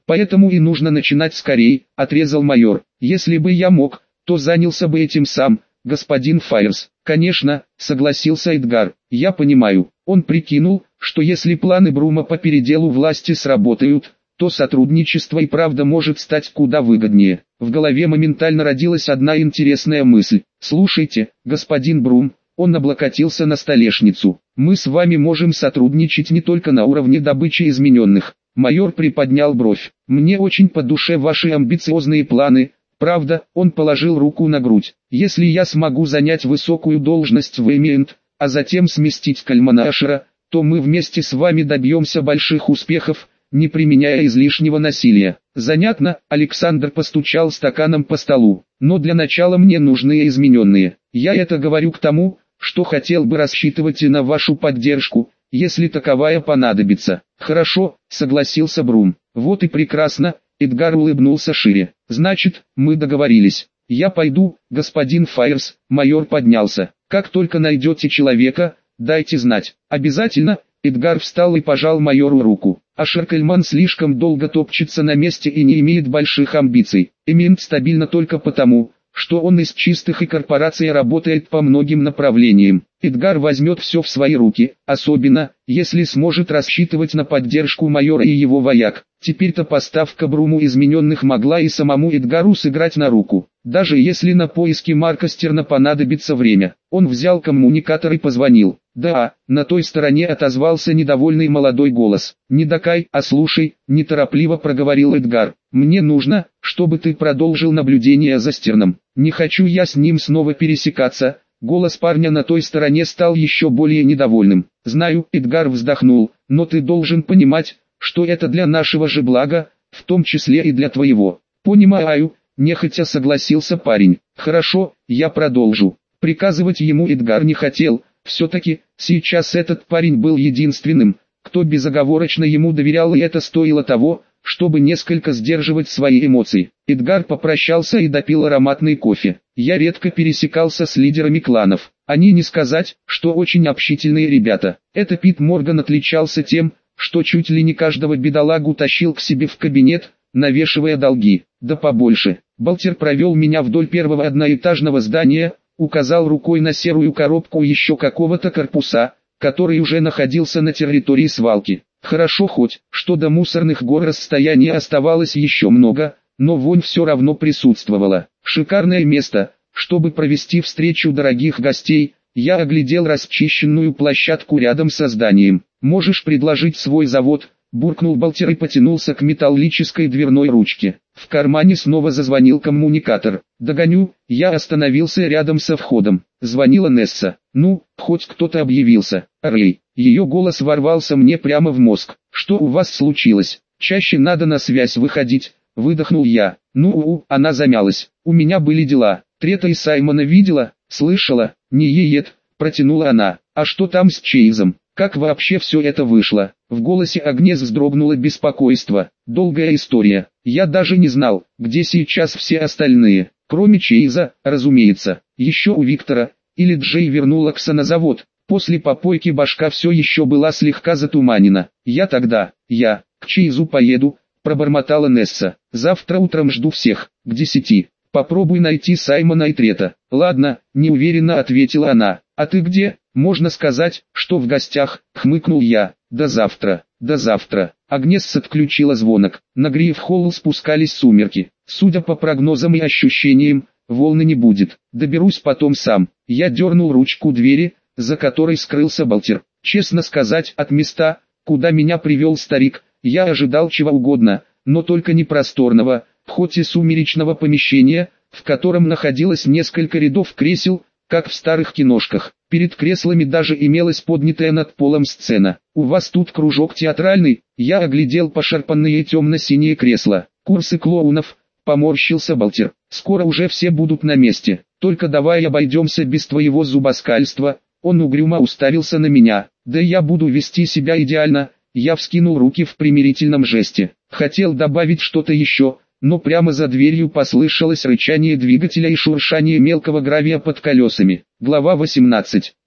Поэтому и нужно начинать скорей, отрезал майор. Если бы я мог, то занялся бы этим сам, господин Файерс. Конечно, согласился Эдгар, я понимаю. Он прикинул, что если планы Брума по переделу власти сработают, то сотрудничество и правда может стать куда выгоднее. В голове моментально родилась одна интересная мысль. Слушайте, господин Брум, он облокотился на столешницу. Мы с вами можем сотрудничать не только на уровне добычи измененных. Майор приподнял бровь. Мне очень по душе ваши амбициозные планы. Правда, он положил руку на грудь. Если я смогу занять высокую должность в Эмиент, а затем сместить Кальмана Ашера, то мы вместе с вами добьемся больших успехов, не применяя излишнего насилия. Занятно, Александр постучал стаканом по столу. Но для начала мне нужны измененные. Я это говорю к тому, что хотел бы рассчитывать и на вашу поддержку, если таковая понадобится. Хорошо, согласился Брум. Вот и прекрасно, Эдгар улыбнулся шире. Значит, мы договорились. Я пойду, господин Файерс, майор поднялся. Как только найдете человека, дайте знать. Обязательно. Эдгар встал и пожал майору руку. А Шеркельман слишком долго топчется на месте и не имеет больших амбиций. Эмиент стабильно только потому, что он из чистых и корпорация работает по многим направлениям. Эдгар возьмет все в свои руки, особенно, если сможет рассчитывать на поддержку майора и его вояк. Теперь-то поставка Бруму измененных могла и самому Эдгару сыграть на руку. Даже если на поиски Марка Стерна понадобится время. Он взял коммуникатор и позвонил. Да, на той стороне отозвался недовольный молодой голос. «Не докай, а слушай», — неторопливо проговорил Эдгар. «Мне нужно, чтобы ты продолжил наблюдение за Стерном. Не хочу я с ним снова пересекаться». Голос парня на той стороне стал еще более недовольным. «Знаю», — Эдгар вздохнул, — «но ты должен понимать, что это для нашего же блага, в том числе и для твоего». «Понимаю», — нехотя согласился парень. «Хорошо, я продолжу». Приказывать ему Эдгар не хотел. Все-таки, сейчас этот парень был единственным, кто безоговорочно ему доверял, и это стоило того, чтобы несколько сдерживать свои эмоции. Эдгар попрощался и допил ароматный кофе. Я редко пересекался с лидерами кланов. Они не сказать, что очень общительные ребята. Это Пит Морган отличался тем, что чуть ли не каждого бедолагу тащил к себе в кабинет, навешивая долги. Да побольше. Балтер провел меня вдоль первого одноэтажного здания, указал рукой на серую коробку еще какого-то корпуса, который уже находился на территории свалки. Хорошо хоть, что до мусорных гор расстояния оставалось еще много, но вонь все равно присутствовала. Шикарное место, чтобы провести встречу дорогих гостей. Я оглядел расчищенную площадку рядом со зданием. «Можешь предложить свой завод», — буркнул Балтер и потянулся к металлической дверной ручке. В кармане снова зазвонил коммуникатор. «Догоню», — я остановился рядом со входом. Звонила Несса. «Ну, хоть кто-то объявился». «Рэй». Ее голос ворвался мне прямо в мозг. «Что у вас случилось? Чаще надо на связь выходить», — выдохнул я. Она замялась. «У меня были дела. Трета и Саймона видела?» «Слышала, не ЕЕТ», — протянула она. «А что там с Чейзом? Как вообще все это вышло?» В голосе Агнес вздрогнуло беспокойство. «Долгая история. Я даже не знал, где сейчас все остальные. Кроме Чейза, разумеется. Еще у Виктора. Или Джей вернула Кса на завод. После попойки башка все еще была слегка затуманена. Я к Чейзу поеду», — пробормотала Несса. «Завтра утром жду всех, к 10. Попробуй найти Саймона и Трета». «Ладно», — неуверенно ответила она. «А ты где?» «Можно сказать, что в гостях», — хмыкнул я. «До завтра». Агнес отключила звонок. На Гриф-холл спускались сумерки. Судя по прогнозам и ощущениям, волны не будет. Доберусь потом сам. Я дернул ручку двери, за которой скрылся Балтер. Честно сказать, от места, куда меня привел старик, я ожидал чего угодно, но только не просторного, хоть и сумеречного помещения, в котором находилось несколько рядов кресел, как в старых киношках. Перед креслами даже имелась поднятая над полом сцена. «У вас тут кружок театральный?» Я оглядел пошарпанные темно-синие кресла. «Курсы клоунов», — поморщился Балтер. «Скоро уже все будут на месте. Только давай обойдемся без твоего зубоскальства». Он угрюмо уставился на меня. «Да я буду вести себя идеально». Я вскинул руки в примирительном жесте. Хотел добавить что-то еще, но прямо за дверью послышалось рычание двигателя и шуршание мелкого гравия под колесами. Глава 18.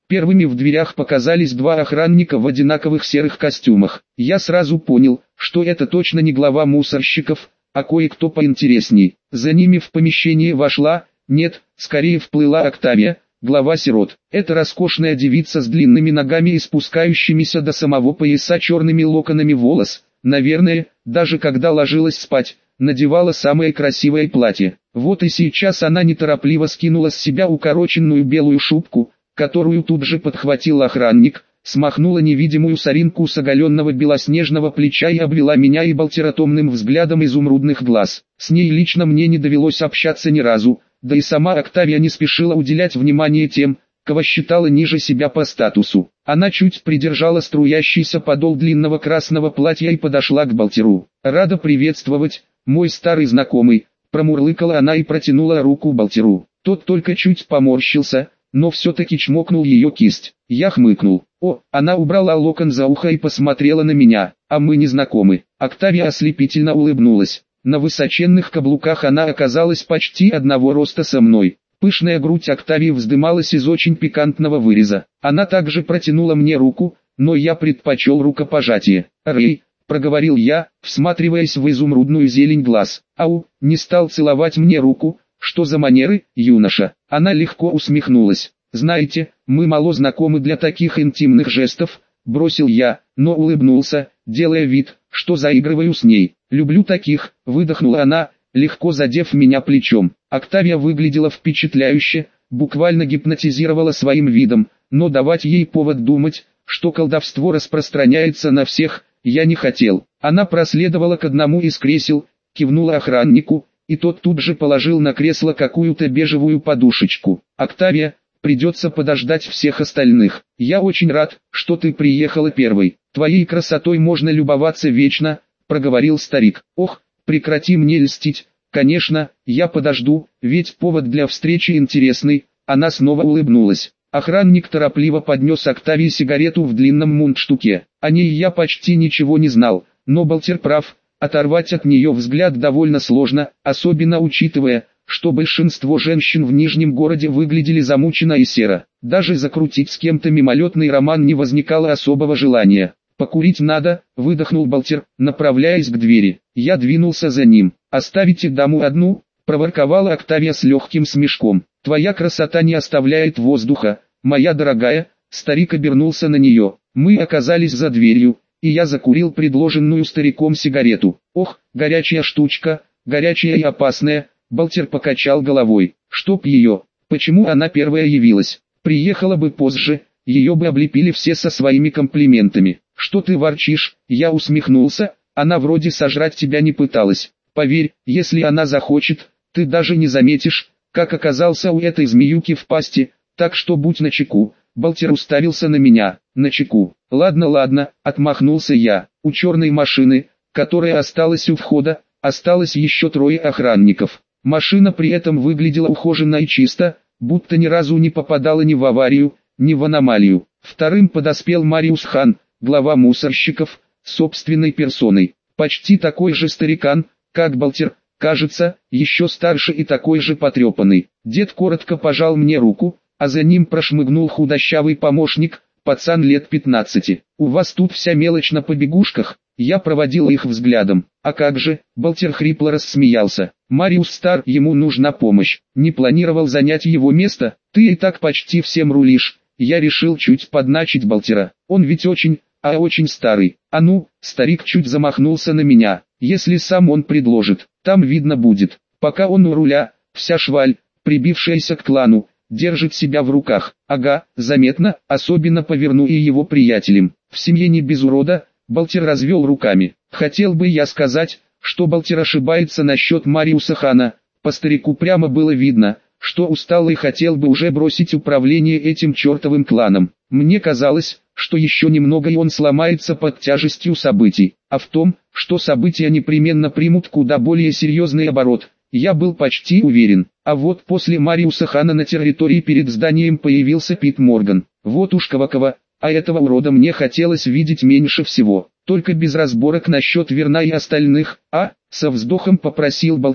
Первыми в дверях показались два охранника в одинаковых серых костюмах. Я сразу понял, что это точно не глава мусорщиков, а кое-кто поинтересней. За ними в помещение вошла, нет, скорее вплыла Октавия, глава сирот. Это роскошная девица с длинными ногами и спускающимися до самого пояса черными локонами волос. Наверное, даже когда ложилась спать, надевала самое красивое платье. Вот и сейчас она неторопливо скинула с себя укороченную белую шубку, которую тут же подхватил охранник, смахнула невидимую соринку с оголенного белоснежного плеча и обвела меня и Балтера томным взглядом изумрудных глаз. С ней лично мне не довелось общаться ни разу, да и сама Октавия не спешила уделять внимание тем, кого считала ниже себя по статусу. Она чуть придержала струящийся подол длинного красного платья и подошла к Балтеру. «Рада приветствовать, мой старый знакомый», промурлыкала она и протянула руку Балтеру. Тот только чуть поморщился, но все-таки чмокнул ее кисть. Я хмыкнул. О, она убрала локон за ухо и посмотрела на меня. А мы не знакомы. Октавия ослепительно улыбнулась. На высоченных каблуках она оказалась почти одного роста со мной. Пышная грудь Октавии вздымалась из очень пикантного выреза. Она также протянула мне руку, но я предпочел рукопожатие. «Рэй», — проговорил я, всматриваясь в изумрудную зелень глаз. «Ау», не стал целовать мне руку. «Что за манеры, юноша?» Она легко усмехнулась. «Знаете, мы мало знакомы для таких интимных жестов», — бросил я, но улыбнулся, делая вид, что заигрываю с ней. «Люблю таких», — выдохнула она, легко задев меня плечом. Октавия выглядела впечатляюще, буквально гипнотизировала своим видом, но давать ей повод думать, что колдовство распространяется на всех, я не хотел. Она проследовала к одному из кресел, кивнула охраннику, и тот тут же положил на кресло какую-то бежевую подушечку. «Октавия, придется подождать всех остальных. Я очень рад, что ты приехала первой. Твоей красотой можно любоваться вечно», — проговорил старик. «Ох, прекрати мне льстить. Конечно, я подожду, ведь повод для встречи интересный». Она снова улыбнулась. Охранник торопливо поднес Октавии сигарету в длинном мундштуке. О ней я почти ничего не знал, но Балтер прав. Оторвать от нее взгляд довольно сложно, особенно учитывая, что большинство женщин в Нижнем городе выглядели замученно и серо. Даже закрутить с кем-то мимолетный роман не возникало особого желания. «Покурить надо», — выдохнул Балтер, направляясь к двери. Я двинулся за ним. «Оставите даму одну?» — проворковала Октавия с легким смешком. «Твоя красота не оставляет воздуха, моя дорогая», — старик обернулся на нее. Мы оказались за дверью, и я закурил предложенную стариком сигарету. «Ох, горячая штучка, горячая и опасная», — Балтер покачал головой. «Чтоб ее, почему она первая явилась? Приехала бы позже, ее бы облепили все со своими комплиментами». «Что ты ворчишь?» — я усмехнулся. «Она вроде сожрать тебя не пыталась. Поверь, если она захочет, ты даже не заметишь, как оказался у этой змеюки в пасти, так что будь начеку». Балтер уставился на меня. «Начеку. Ладно, отмахнулся я. У черной машины, которая осталась у входа, осталось еще 3 охранников. Машина при этом выглядела ухоженно и чисто, будто ни разу не попадала ни в аварию, ни в аномалию. Вторым подоспел Мариус Хан, глава мусорщиков, собственной персоной. Почти такой же старикан, как Балтер, кажется, еще старше и такой же потрепанный. Дед коротко пожал мне руку, а за ним прошмыгнул худощавый помощник, пацан лет 15. «У вас тут вся мелочь на побегушках?» Я проводил их взглядом. «А как же?» — Балтер хрипло рассмеялся. «Мариус стар, ему нужна помощь. Не планировал занять его место? Ты и так почти всем рулишь». Я решил чуть подначить Балтера. Он ведь очень старый. А ну, старик чуть замахнулся на меня. Если сам он предложит, там видно будет. Пока он у руля, вся шваль, прибившаяся к клану, держит себя в руках. Ага, заметно, особенно по Верну и его приятелям. В семье не без урода». Балтер развел руками. Хотел бы я сказать, что Балтер ошибается насчет Мариуса Хана. По старику прямо было видно, что устал и хотел бы уже бросить управление этим чертовым кланом. Мне казалось, что еще немного и он сломается под тяжестью событий. А в том, что события непременно примут куда более серьезный оборот, я был почти уверен. А вот после Мариуса Хана на территории перед зданием появился Пит Морган. Вот уж кого-кого, а этого урода мне хотелось видеть меньше всего. Только без разборок насчет Верна и остальных. Со вздохом попросил Балтер,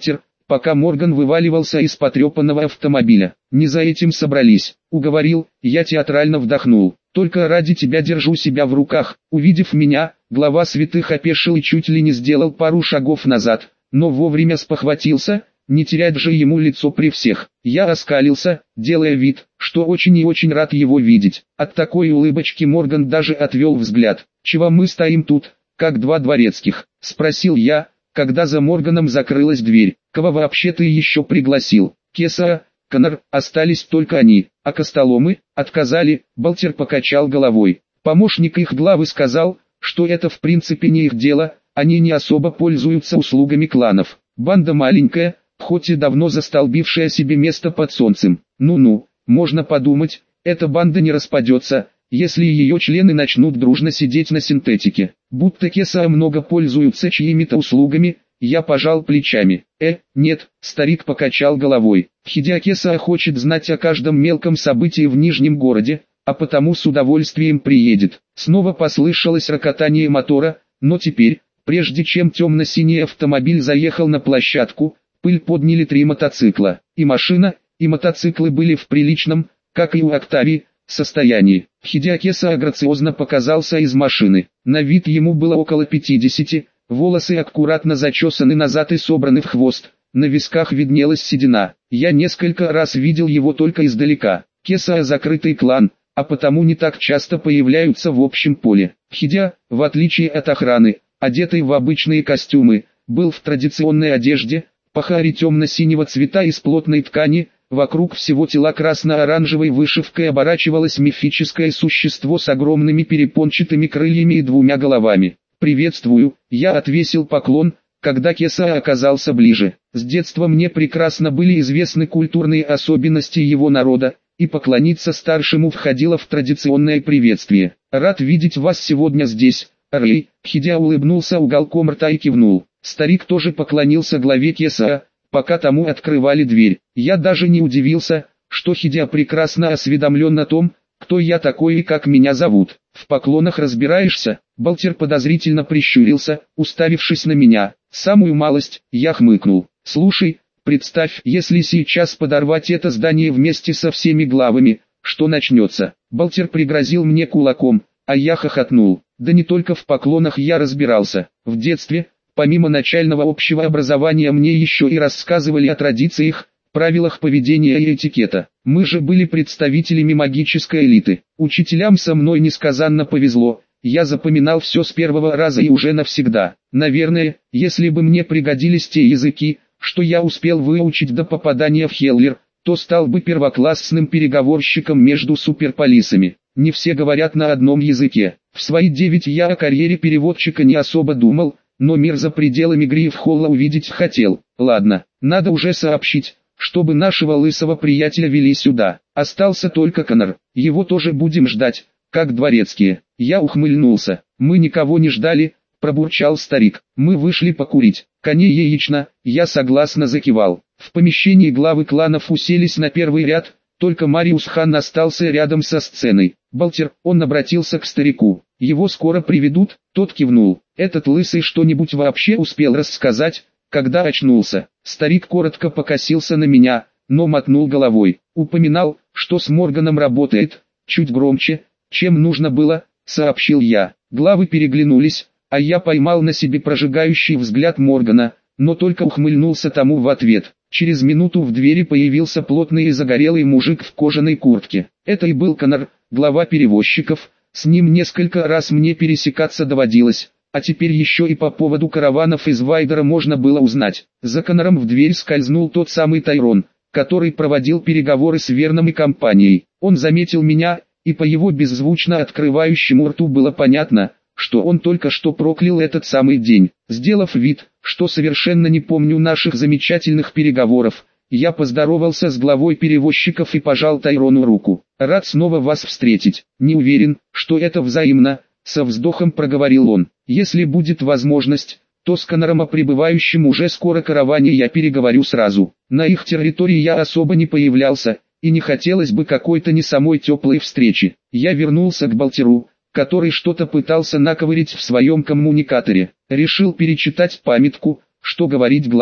пока Морган вываливался из потрепанного автомобиля. «Не за этим собрались», — уговорил, я театрально вдохнул. «Только ради тебя держу себя в руках». Увидев меня, глава святых опешил и чуть ли не сделал пару шагов назад, но вовремя спохватился, не терять же ему лицо при всех. Я оскалился, делая вид, что очень и очень рад его видеть. От такой улыбочки Морган даже отвел взгляд. «Чего мы стоим тут, как два дворецких?» — спросил я, когда за Морганом закрылась дверь. «Кого вообще ты еще пригласил?» «Кесара, Коннор, остались только они, а костоломы отказали». Балтер покачал головой. Помощник их главы сказал, что это в принципе не их дело, они не особо пользуются услугами кланов. Банда маленькая, хоть и давно застолбившая себе место под солнцем. Ну-ну, можно подумать, эта банда не распадется, если ее члены начнут дружно сидеть на синтетике. Будто Кесара много пользуются чьими-то услугами. Я пожал плечами. Нет, старик покачал головой. Хидиакеса хочет знать о каждом мелком событии в Нижнем городе, а потому с удовольствием приедет. Снова послышалось рокотание мотора, но теперь, прежде чем темно-синий автомобиль заехал на площадку, пыль подняли 3 мотоцикла. И машина, и мотоциклы были в приличном, как и у Октавии, состоянии. Хидиакеса грациозно показался из машины. На вид ему было около 50. Волосы аккуратно зачесаны назад и собраны в хвост, на висках виднелась седина. Я несколько раз видел его только издалека. Кесаа закрытый клан, а потому не так часто появляются в общем поле. Хидиа, в отличие от охраны, одетый в обычные костюмы, был в традиционной одежде, пахари темно-синего цвета из плотной ткани, вокруг всего тела красно-оранжевой вышивкой оборачивалось мифическое существо с огромными перепончатыми крыльями и 2 головами. «Приветствую», я отвесил поклон, когда Кесаа оказался ближе. С детства мне прекрасно были известны культурные особенности его народа, и поклониться старшему входило в традиционное приветствие. «Рад видеть вас сегодня здесь, Рэй», Хидиа улыбнулся уголком рта и кивнул. Старик тоже поклонился главе Кесаа, пока тому открывали дверь. Я даже не удивился, что Хидиа прекрасно осведомлен о том, кто я такой и как меня зовут. «В поклонах разбираешься?» Балтер подозрительно прищурился, уставившись на меня. «Самую малость», я хмыкнул. «Слушай, представь, если сейчас подорвать это здание вместе со всеми главами, что начнется?» Балтер пригрозил мне кулаком, а я хохотнул. Да не только в поклонах я разбирался. В детстве, помимо начального общего образования, мне еще и рассказывали о традициях, правилах поведения и этикета. Мы же были представителями магической элиты. Учителям со мной несказанно повезло. Я запоминал все с первого раза и уже навсегда. Наверное, если бы мне пригодились те языки, что я успел выучить до попадания в Хеллер, то стал бы первоклассным переговорщиком между суперполисами. Не все говорят на одном языке. В свои 9 я о карьере переводчика не особо думал, но мир за пределами Грифхолла увидеть хотел. Ладно, надо уже сообщить, чтобы нашего лысого приятеля вели сюда. Остался только Коннор, его тоже будем ждать, как дворецкие. Я ухмыльнулся. Мы никого не ждали, пробурчал старик. Мы вышли покурить. Коне яично, я согласно закивал. В помещении главы кланов уселись на первый ряд, только Мариус Хан остался рядом со сценой. Балтер, он обратился к старику. Его скоро приведут, тот кивнул. Этот лысый что-нибудь вообще успел рассказать, когда очнулся? Старик коротко покосился на меня, но мотнул головой. Упоминал, что с Морганом работает, чуть громче, чем нужно было, сообщил я. Главы переглянулись, а я поймал на себе прожигающий взгляд Моргана, но только ухмыльнулся тому в ответ. Через минуту в двери появился плотный и загорелый мужик в кожаной куртке. Это и был Коннор, глава перевозчиков, с ним несколько раз мне пересекаться доводилось. А теперь еще и по поводу караванов из Вайдера можно было узнать. За Коннором в дверь скользнул тот самый Тайрон, который проводил переговоры с Верном и компанией. Он заметил меня, и по его беззвучно открывающему рту было понятно, что он только что проклял этот самый день. Сделав вид, что совершенно не помню наших замечательных переговоров, я поздоровался с главой перевозчиков и пожал Тайрону руку. «Рад снова вас встретить. Не уверен, что это взаимно», — со вздохом проговорил он. «Если будет возможность, то с Коннором о прибывающем уже скоро караване я переговорю сразу. На их территории я особо не появлялся, и не хотелось бы какой-то не самой теплой встречи». Я вернулся к Балтеру, который что-то пытался наковырять в своем коммуникаторе. Решил перечитать памятку, что говорить главам.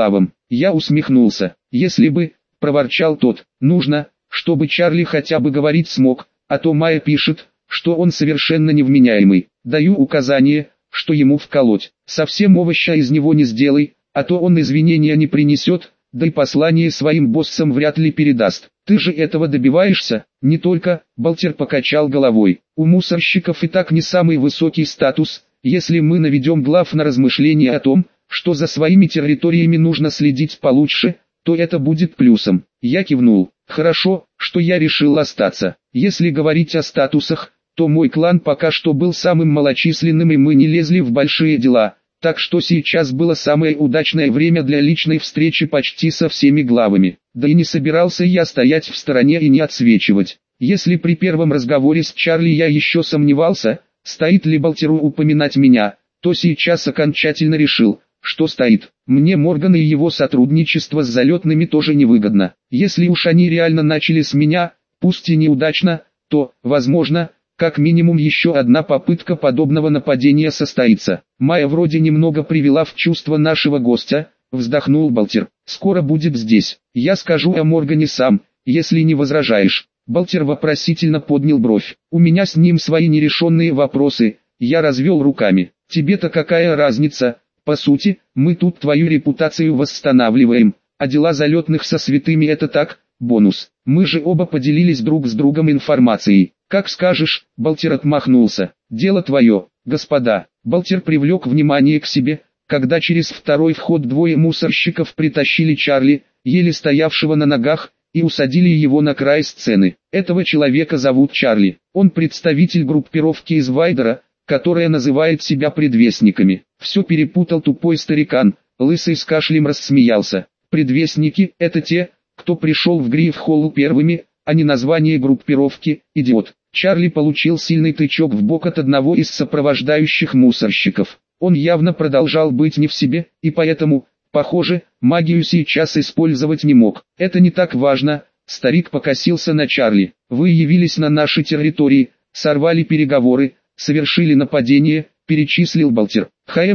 Я усмехнулся. «Если бы», — проворчал тот, — «нужно, чтобы Чарли хотя бы говорить смог, а то Майя пишет, что он совершенно невменяемый. Даю указание, что ему вколоть. Совсем овоща из него не сделай, а то он извинения не принесет, да и послание своим боссам вряд ли передаст. Ты же этого добиваешься?» «Не только», — Балтер покачал головой. «У мусорщиков и так не самый высокий статус. Если мы наведем глав на размышления о том, что за своими территориями нужно следить получше, то это будет плюсом». Я кивнул. «Хорошо, что я решил остаться. Если говорить о статусах, то мой клан пока что был самым малочисленным и мы не лезли в большие дела, так что сейчас было самое удачное время для личной встречи почти со всеми главами. Да и не собирался я стоять в стороне и не отсвечивать. Если при первом разговоре с Чарли я еще сомневался, стоит ли Балтеру упоминать меня, то сейчас окончательно решил, что стоит. Мне Морган и его сотрудничество с залетными тоже невыгодно. Если уж они реально начали с меня, пусть и неудачно, то, возможно, как минимум еще одна попытка подобного нападения состоится. Майя вроде немного привела в чувство нашего гостя, вздохнул Балтер. «Скоро будет здесь. Я скажу о Моргане сам, если не возражаешь». Балтер вопросительно поднял бровь. «У меня с ним свои нерешенные вопросы», я развел руками. «Тебе-то какая разница? По сути, мы тут твою репутацию восстанавливаем, а дела залетных со святыми это так, бонус. Мы же оба поделились друг с другом информацией». «Как скажешь», — Балтер отмахнулся. «Дело твое, господа». Балтер привлек внимание к себе, когда через второй вход двое мусорщиков притащили Чарли, еле стоявшего на ногах, и усадили его на край сцены. Этого человека зовут Чарли. Он представитель группировки из Вайдера, которая называет себя предвестниками. Все перепутал тупой старикан, лысый с кашлем рассмеялся. Предвестники — это те, кто пришел в Гриф-Холл первыми, а не название группировки, идиот. Чарли получил сильный тычок в бок от одного из сопровождающих мусорщиков. Он явно продолжал быть не в себе, и поэтому, похоже, магию сейчас использовать не мог. «Это не так важно», — старик покосился на Чарли. «Вы явились на нашей территории, сорвали переговоры, совершили нападение», — перечислил Балтер.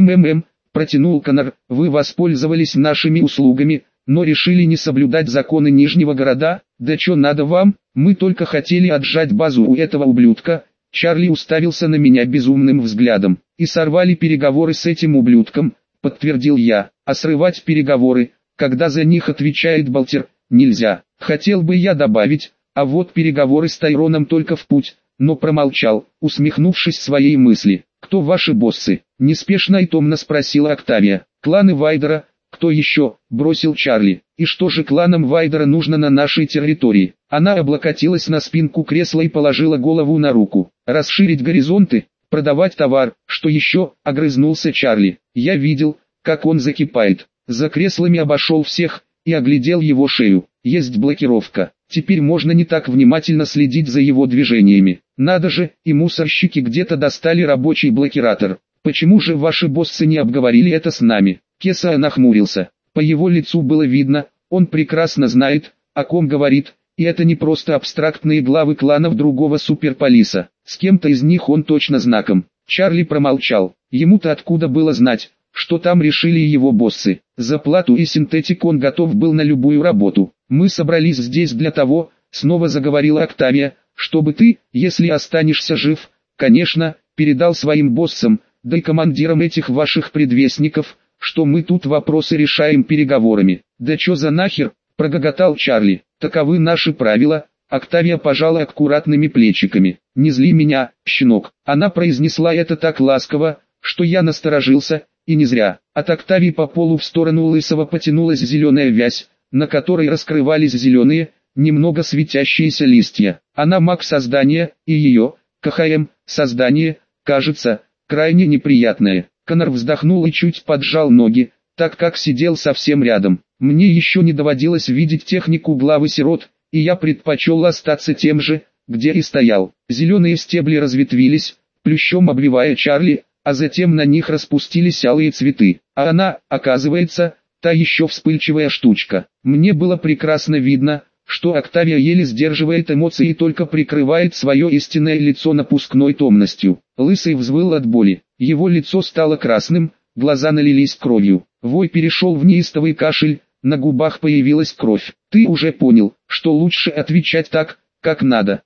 Протянул Коннор. «Вы воспользовались нашими услугами, но решили не соблюдать законы Нижнего города. Да чё надо вам? Мы только хотели отжать базу у этого ублюдка». Чарли уставился на меня безумным взглядом. «И сорвали переговоры с этим ублюдком», — подтвердил я. «А срывать переговоры, когда за них отвечает Балтер, нельзя». Хотел бы я добавить, а вот переговоры с Тайроном только в путь, но промолчал, усмехнувшись своей мысли. «Кто ваши боссы?» — неспешно и томно спросила Октавия. «Кланы Вайдера». «Кто еще?» — бросил Чарли. «И что же кланам Вайдера нужно на нашей территории?» Она облокотилась на спинку кресла и положила голову на руку. «Расширить горизонты? Продавать товар? Что еще?» — огрызнулся Чарли. Я видел, как он закипает. За креслами обошел всех и оглядел его шею. Есть блокировка. Теперь можно не так внимательно следить за его движениями. Надо же, и мусорщики где-то достали рабочий блокиратор. «Почему же ваши боссы не обговорили это с нами?» Кеса нахмурился. По его лицу было видно, он прекрасно знает, о ком говорит, и это не просто абстрактные главы кланов другого суперполиса. С кем-то из них он точно знаком. Чарли промолчал. Ему-то откуда было знать, что там решили его боссы. За плату и синтетик он готов был на любую работу. «Мы собрались здесь для того», — снова заговорила Октавия, «чтобы ты, если останешься жив, конечно, передал своим боссам, да и командирам этих ваших предвестников, что мы тут вопросы решаем переговорами». «Да чё за нахер?» — прогоготал Чарли. «Таковы наши правила». Октавия пожала аккуратными плечиками. «Не зли меня, щенок». Она произнесла это так ласково, что я насторожился, и не зря. От Октавии по полу в сторону Лысого потянулась зеленая вязь, на которой раскрывались зеленые, немного светящиеся листья. Она маг создания, и ее, КХМ, создание, кажется, крайне неприятное. Коннор вздохнул и чуть поджал ноги, так как сидел совсем рядом. Мне еще не доводилось видеть технику главы сирот, и я предпочел остаться тем же, где и стоял. Зеленые стебли разветвились, плющом обвивая Чарли, а затем на них распустились алые цветы. А она, оказывается, та еще вспыльчивая штучка. Мне было прекрасно видно, что Октавия еле сдерживает эмоции и только прикрывает свое истинное лицо напускной томностью. Лысый взвыл от боли. Его лицо стало красным, глаза налились кровью. Вой перешел в неистовый кашель, на губах появилась кровь. Ты уже понял, что лучше отвечать так, как надо.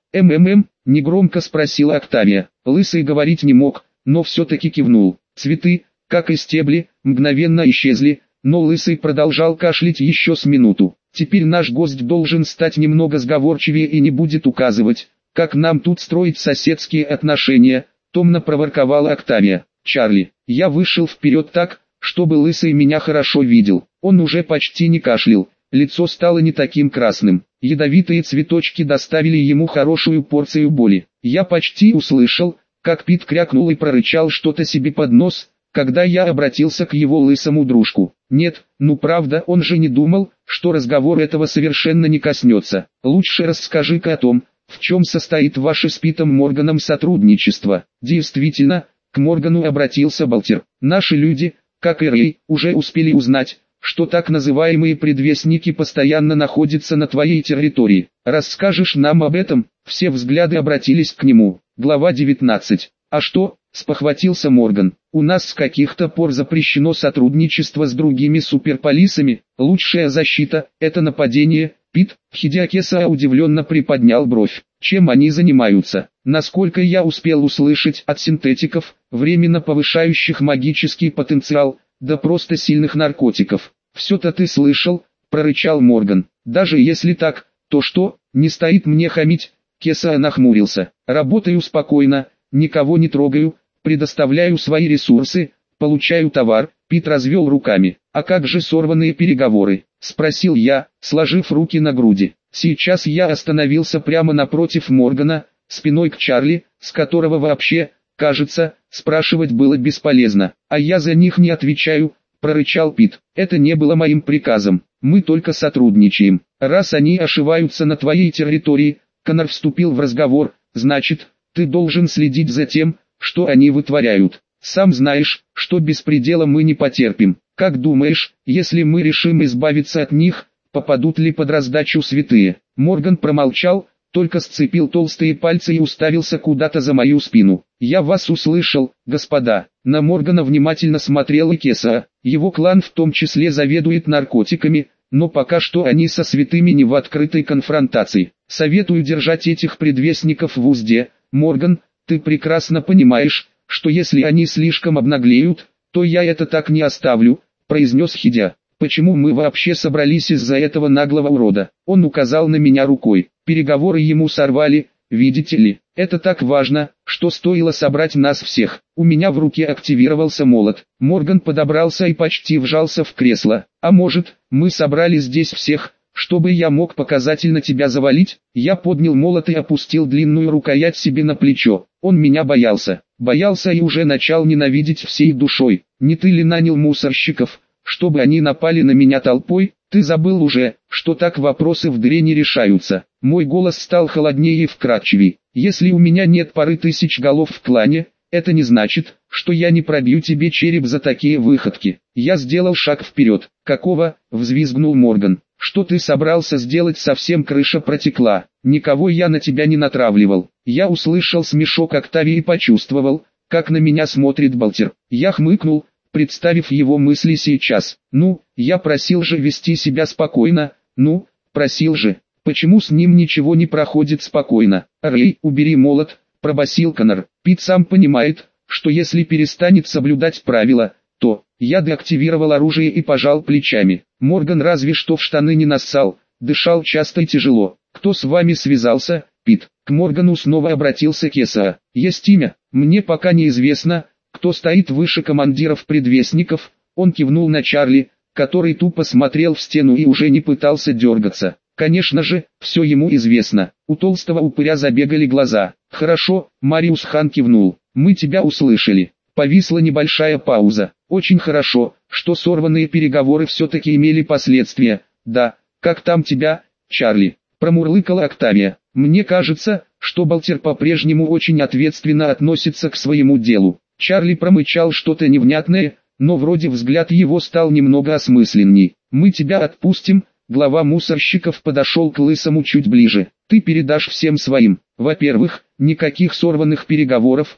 Негромко спросила Октавия. Лысый говорить не мог, но все-таки кивнул. Цветы, как и стебли, мгновенно исчезли, но Лысый продолжал кашлять еще с минуту. Теперь наш гость должен стать немного сговорчивее и не будет указывать, как нам тут строить соседские отношения, томно проворковала Октавия. Чарли, я вышел вперед так, чтобы Лысый меня хорошо видел. Он уже почти не кашлял, лицо стало не таким красным. Ядовитые цветочки доставили ему хорошую порцию боли. Я почти услышал, как Пит крякнул и прорычал что-то себе под нос, когда я обратился к его лысому дружку. Нет, ну правда, он же не думал, что разговор этого совершенно не коснется. Лучше расскажи-ка о том, в чем состоит ваше с Питом Морганом сотрудничество. Действительно, к Моргану обратился Балтер. Наши люди, как и Рэй, уже успели узнать, что так называемые предвестники постоянно находятся на твоей территории. Расскажешь нам об этом? Все взгляды обратились к нему. Глава 19. А что? Спохватился Морган. У нас с каких-то пор запрещено сотрудничество с другими суперполисами. Лучшая защита – это нападение. Пит, Хидиакеса удивленно приподнял бровь. Чем они занимаются? Насколько я успел услышать от синтетиков, временно повышающих магический потенциал, да просто сильных наркотиков. Все-то ты слышал, прорычал Морган. Даже если так, то что, не стоит мне хамить? Кеса нахмурился. Работаю спокойно, никого не трогаю, предоставляю свои ресурсы, получаю товар. Пит развел руками. А как же сорванные переговоры? Спросил я, сложив руки на груди. Сейчас я остановился прямо напротив Моргана, спиной к Чарли, с которого вообще, кажется, спрашивать было бесполезно. А я за них не отвечаю, прорычал Пит. Это не было моим приказом, мы только сотрудничаем. Раз они ошиваются на твоей территории, Конор вступил в разговор, значит, ты должен следить за тем, что они вытворяют. Сам знаешь, что беспредела мы не потерпим. Как думаешь, если мы решим избавиться от них, попадут ли под раздачу святые? Морган промолчал, только сцепил толстые пальцы и уставился куда-то за мою спину. Я вас услышал, господа. На Моргана внимательно смотрел и Кеса. Его клан в том числе заведует наркотиками, но пока что они со святыми не в открытой конфронтации. Советую держать этих предвестников в узде. Морган, ты прекрасно понимаешь, что если они слишком обнаглеют, то я это так не оставлю, произнес Хидя. Почему мы вообще собрались из-за этого наглого урода? Он указал на меня рукой. Переговоры ему сорвали, видите ли. Это так важно, что стоило собрать нас всех. У меня в руке активировался молот. Морган подобрался и почти вжался в кресло. А может, мы собрали здесь всех, чтобы я мог показательно тебя завалить? Я поднял молот и опустил длинную рукоять себе на плечо. Он меня боялся. Боялся и уже начал ненавидеть всей душой. Не ты ли нанял мусорщиков, чтобы они напали на меня толпой? Ты забыл уже, что так вопросы в дыре не решаются. Мой голос стал холоднее и вкрадчивей. Если у меня нет пары тысяч голов в клане, это не значит, что я не пробью тебе череп за такие выходки. Я сделал шаг вперед. Какого? Взвизгнул Морган. Что ты собрался сделать? Совсем крыша протекла. Никого я на тебя не натравливал. Я услышал смешок Октавии и почувствовал, как на меня смотрит Балтер. Я хмыкнул, представив его мысли сейчас. Ну, я просил же вести себя спокойно. Ну, просил же. Почему с ним ничего не проходит спокойно? Рэй, убери молот, пробасил Конор. Пит сам понимает, что если перестанет соблюдать правила, то... Я деактивировал оружие и пожал плечами. Морган разве что в штаны не нассал, дышал часто и тяжело. Кто с вами связался, Пит? К Моргану снова обратился Кеса. Есть имя? Мне пока неизвестно, кто стоит выше командиров предвестников. Он кивнул на Чарли, который тупо смотрел в стену и уже не пытался дергаться. Конечно же, все ему известно. У толстого упыря забегали глаза. Хорошо, Мариус Хан кивнул. Мы тебя услышали. Повисла небольшая пауза. Очень хорошо, что сорванные переговоры все-таки имели последствия. Да, как там тебя, Чарли? Промурлыкала Октавия. Мне кажется, что Балтер по-прежнему очень ответственно относится к своему делу. Чарли промычал что-то невнятное, но вроде взгляд его стал немного осмысленней. Мы тебя отпустим. Глава мусорщиков подошел к Лысому чуть ближе. Ты передашь всем своим. Во-первых, никаких сорванных переговоров.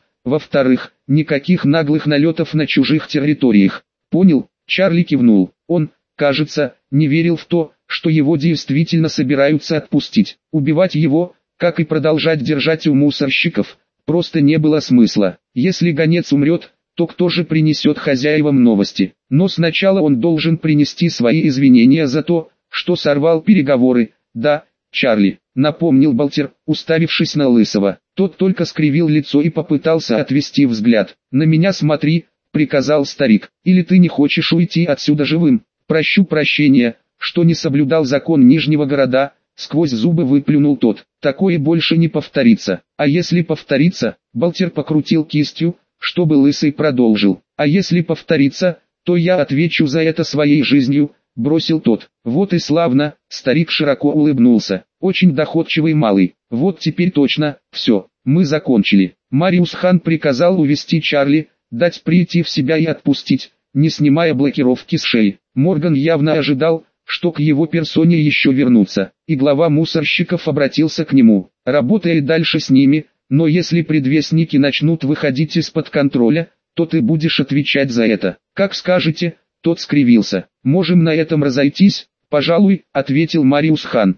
Во-вторых, никаких наглых налетов на чужих территориях. Понял? Чарли кивнул. Он, кажется, не верил в то, что его действительно собираются отпустить. Убивать его, как и продолжать держать у мусорщиков, просто не было смысла. Если гонец умрет, то кто же принесет хозяевам новости? Но сначала он должен принести свои извинения за то, что сорвал переговоры. Да, Чарли, напомнил Балтер, уставившись на Лысого. Тот только скривил лицо и попытался отвести взгляд. На меня смотри, приказал старик, или ты не хочешь уйти отсюда живым? Прощу прощения, что не соблюдал закон Нижнего города, сквозь зубы выплюнул тот. Такое больше не повторится. А если повторится? Балтер покрутил кистью, чтобы Лысый продолжил. А если повторится, то я отвечу за это своей жизнью, бросил тот. Вот и славно, старик широко улыбнулся. Очень доходчивый малый. Вот теперь точно, все, мы закончили. Мариус Хан приказал увести Чарли, дать прийти в себя и отпустить, не снимая блокировки с шеи. Морган явно ожидал, что к его персоне еще вернутся, и глава мусорщиков обратился к нему. Работай дальше с ними, но если предвестники начнут выходить из-под контроля, то ты будешь отвечать за это. Как скажете, тот скривился. Можем на этом разойтись, пожалуй, ответил Мариус Хан.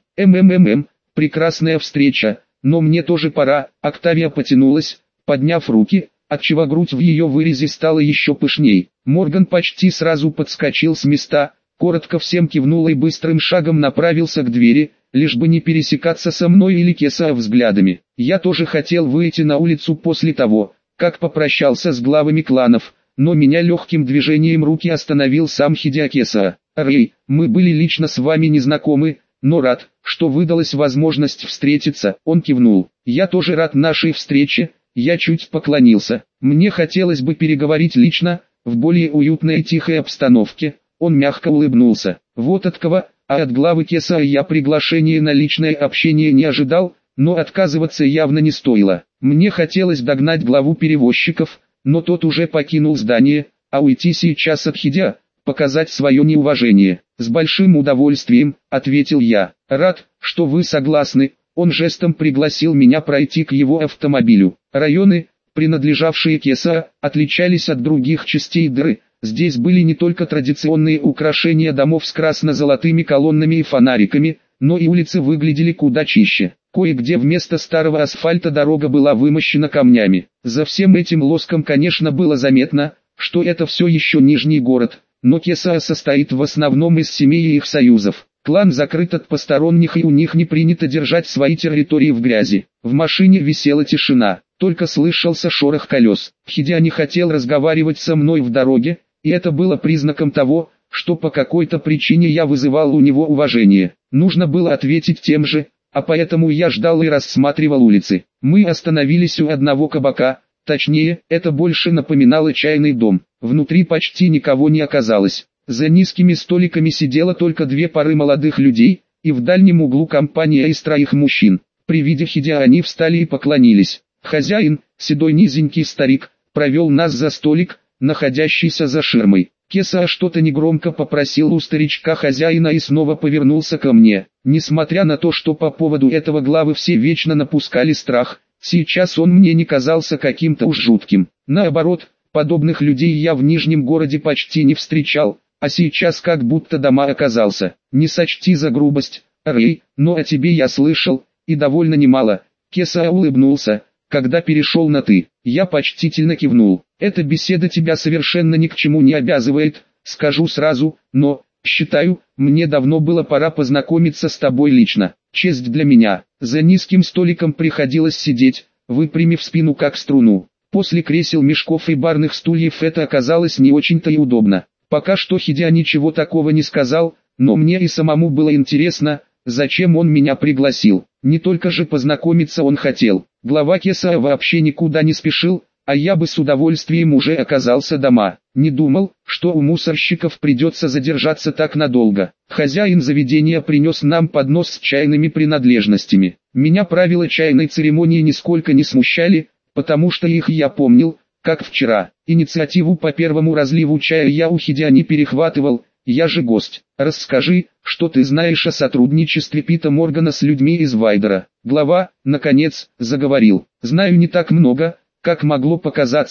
Прекрасная встреча, но мне тоже пора. Октавия потянулась, подняв руки, отчего грудь в ее вырезе стала еще пышней. Морган почти сразу подскочил с места, коротко всем кивнул и быстрым шагом направился к двери, лишь бы не пересекаться со мной или Кесаа взглядами. Я тоже хотел выйти на улицу после того, как попрощался с главами кланов, но меня легким движением руки остановил сам Хидеакеса. «Рэй, мы были лично с вами не знакомы, но рад, что выдалась возможность встретиться», он кивнул. «Я тоже рад нашей встрече», я чуть поклонился. «Мне хотелось бы переговорить лично, в более уютной и тихой обстановке», он мягко улыбнулся. «Вот от кого, а от главы Кесаа я приглашения на личное общение не ожидал, но отказываться явно не стоило. Мне хотелось догнать главу перевозчиков, но тот уже покинул здание, а уйти сейчас от Хидя, показать свое неуважение. С большим удовольствием, ответил я. Рад, что вы согласны. Он жестом пригласил меня пройти к его автомобилю. Районы, принадлежавшие Кесаа, отличались от других частей дыры. Здесь были не только традиционные украшения домов с красно-золотыми колоннами и фонариками, но и улицы выглядели куда чище. Кое-где вместо старого асфальта дорога была вымощена камнями. За всем этим лоском, конечно, было заметно, что это все еще Нижний город, но Кесаа состоит в основном из семей и их союзов. Клан закрыт от посторонних, и у них не принято держать свои территории в грязи. В машине висела тишина, только слышался шорох колес. Хидя не хотел разговаривать со мной в дороге, и это было признаком того, что по какой-то причине я вызывал у него уважение. Нужно было ответить тем же, а поэтому я ждал и рассматривал улицы. Мы остановились у одного кабака, точнее, это больше напоминало чайный дом. Внутри почти никого не оказалось. За низкими столиками сидело только две пары молодых людей, и в дальнем углу компания из троих мужчин. При виде Хидя они встали и поклонились. Хозяин, седой низенький старик, провел нас за столик, находящийся за ширмой. Кесаа что-то негромко попросил у старичка хозяина и снова повернулся ко мне. Несмотря на то, что по поводу этого главы все вечно напускали страх, сейчас он мне не казался каким-то уж жутким. Наоборот, подобных людей я в Нижнем городе почти не встречал, а сейчас как будто дома оказался. Не сочти за грубость, Рэй, но о тебе я слышал, и довольно немало. Кесаа улыбнулся, когда перешел на «ты». Я почтительно кивнул. Эта беседа тебя совершенно ни к чему не обязывает, скажу сразу, но, считаю, мне давно было пора познакомиться с тобой лично. Честь для меня. За низким столиком приходилось сидеть, выпрямив спину как струну. После кресел, мешков и барных стульев это оказалось не очень-то и удобно. Пока что Хидя ничего такого не сказал, но мне и самому было интересно, зачем он меня пригласил. Не только же познакомиться он хотел. Глава Кесаа вообще никуда не спешил, а я бы с удовольствием уже оказался дома. Не думал, что у мусорщиков придется задержаться так надолго. Хозяин заведения принес нам поднос с чайными принадлежностями. Меня правила чайной церемонии нисколько не смущали, потому что их я помнил, как вчера. Инициативу по первому разливу чая я у Хидя не перехватывал, я же гость. Расскажи, что ты знаешь о сотрудничестве Пита Моргана с людьми из Вайдера. Глава, наконец, заговорил. Знаю не так много, как могло показаться,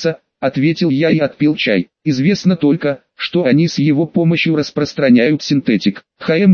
ответил я и отпил чай. Известно только, что они с его помощью распространяют синтетик.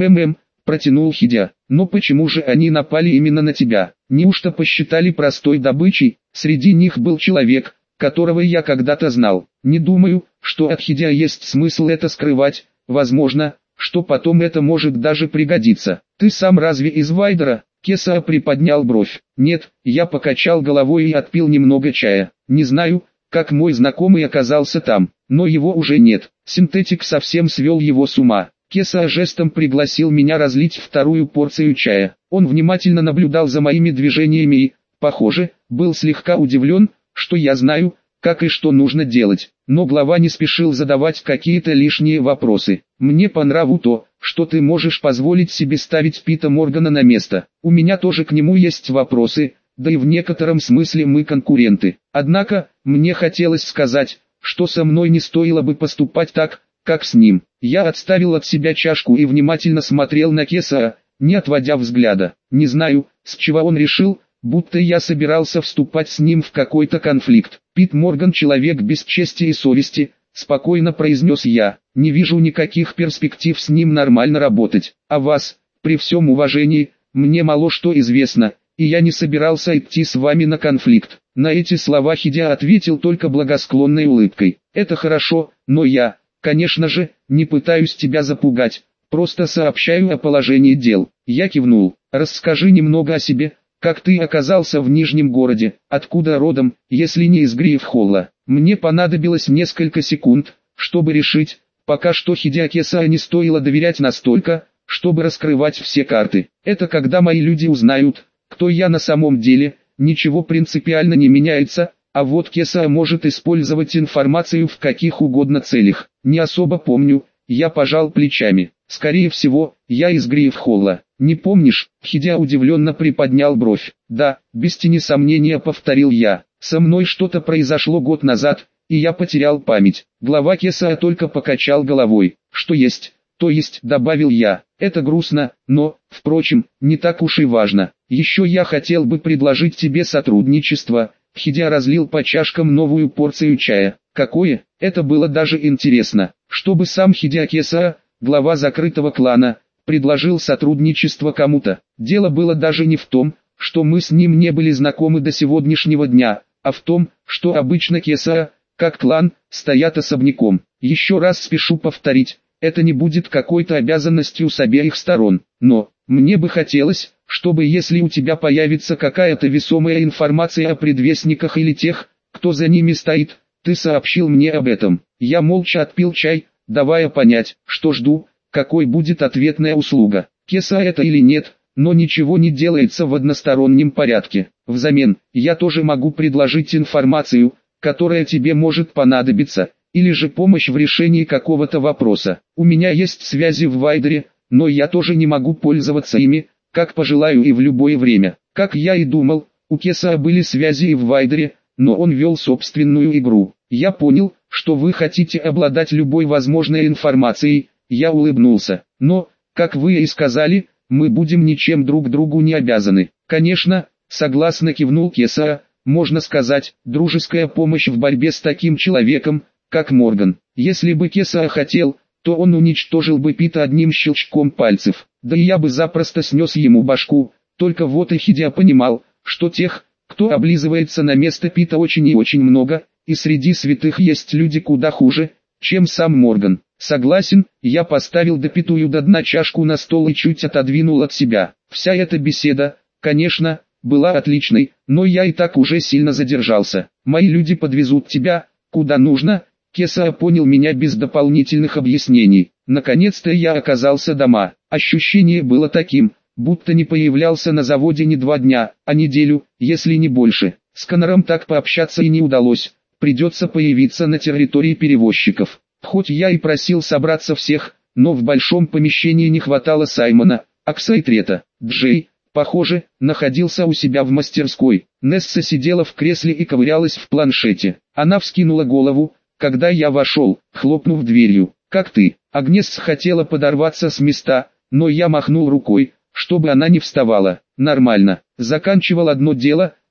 Протянул Хидя. Но почему же они напали именно на тебя? Неужто посчитали простой добычей? Среди них был человек, которого я когда-то знал. Не думаю, что от Хидя есть смысл это скрывать. Возможно, что потом это может даже пригодиться. Ты сам разве из Вайдера? Кесаа приподнял бровь. Нет, я покачал головой и отпил немного чая. Не знаю, как мой знакомый оказался там, но его уже нет. Синтетик совсем свел его с ума. Кесаа жестом пригласил меня разлить вторую порцию чая. Он внимательно наблюдал за моими движениями и, похоже, был слегка удивлен, что я знаю, как и что нужно делать. Но глава не спешил задавать какие-то лишние вопросы. Мне по нраву то, что ты можешь позволить себе ставить Пита Моргана на место. У меня тоже к нему есть вопросы, да и в некотором смысле мы конкуренты. Однако, мне хотелось сказать, что со мной не стоило бы поступать так, как с ним. Я отставил от себя чашку и внимательно смотрел на Кесаа, не отводя взгляда. Не знаю, с чего он решил, будто я собирался вступать с ним в какой-то конфликт. Пит Морган человек без чести и совести, спокойно произнес я. Не вижу никаких перспектив с ним нормально работать. А вас, при всем уважении, мне мало что известно, и я не собирался идти с вами на конфликт. На эти слова Хидя ответил только благосклонной улыбкой. Это хорошо, но я, конечно же, не пытаюсь тебя запугать, просто сообщаю о положении дел. Я кивнул. Расскажи немного о себе. Как ты оказался в Нижнем городе, откуда родом, если не из Грифхолла? Мне понадобилось несколько секунд, чтобы решить, пока что Хидя Кесаа не стоило доверять настолько, чтобы раскрывать все карты. Это когда мои люди узнают, кто я на самом деле, ничего принципиально не меняется, а вот Кесаа может использовать информацию в каких угодно целях. Не особо помню, я пожал плечами. Скорее всего, я из Грифхолла. Не помнишь? Хидя удивленно приподнял бровь. Да, без тени сомнения повторил я. Со мной что-то произошло год назад, и я потерял память. Глава Кесаа только покачал головой. Что есть, то есть, добавил я. Это грустно, но, впрочем, не так уж и важно. Еще я хотел бы предложить тебе сотрудничество. Хидя разлил по чашкам новую порцию чая. Какое? Это было даже интересно. Чтобы сам Хидя Кесаа, глава закрытого клана, предложил сотрудничество кому-то. Дело было даже не в том, что мы с ним не были знакомы до сегодняшнего дня, а в том, что обычно Кесаа, как клан, стоят особняком. Еще раз спешу повторить, это не будет какой-то обязанностью с обеих сторон. Но, мне бы хотелось, чтобы если у тебя появится какая-то весомая информация о предвестниках или тех, кто за ними стоит, ты сообщил мне об этом. Я молча отпил чай, давая понять, что жду, какой будет ответная услуга. Кесаа это или нет, но ничего не делается в одностороннем порядке. Взамен, я тоже могу предложить информацию, которая тебе может понадобиться, или же помощь в решении какого-то вопроса. У меня есть связи в Вайдере, но я тоже не могу пользоваться ими, как пожелаю и в любое время. Как я и думал, у Кесаа были связи и в Вайдере, но он вел собственную игру. Я понял, что вы хотите обладать любой возможной информацией. Я улыбнулся. Но, как вы и сказали, мы будем ничем друг другу не обязаны. Конечно, согласно кивнул Кесаа, можно сказать, дружеская помощь в борьбе с таким человеком, как Морган. Если бы Кесаа хотел, то он уничтожил бы Пита одним щелчком пальцев. Да и я бы запросто снес ему башку. Только вот и Хидя понимал, что тех, кто облизывается на место Пита очень и очень много, и среди святых есть люди куда хуже, чем сам Морган. Согласен, я поставил допитую до дна чашку на стол и чуть отодвинул от себя. Вся эта беседа, конечно, была отличной, но я и так уже сильно задержался. Мои люди подвезут тебя, куда нужно. Кесаа понял меня без дополнительных объяснений. Наконец-то я оказался дома. Ощущение было таким, будто не появлялся на заводе не 2 дня, а неделю, если не больше. С Конором так пообщаться и не удалось. Придется появиться на территории перевозчиков. Хоть я и просил собраться всех, но в большом помещении не хватало Саймона, Акса и Трета. Джей, похоже, находился у себя в мастерской. Несса сидела в кресле и ковырялась в планшете. Она вскинула голову, когда я вошел, хлопнув дверью. «Как ты?» Агнес хотела подорваться с места, но я махнул рукой, чтобы она не вставала. «Нормально. Заканчивал одно дело,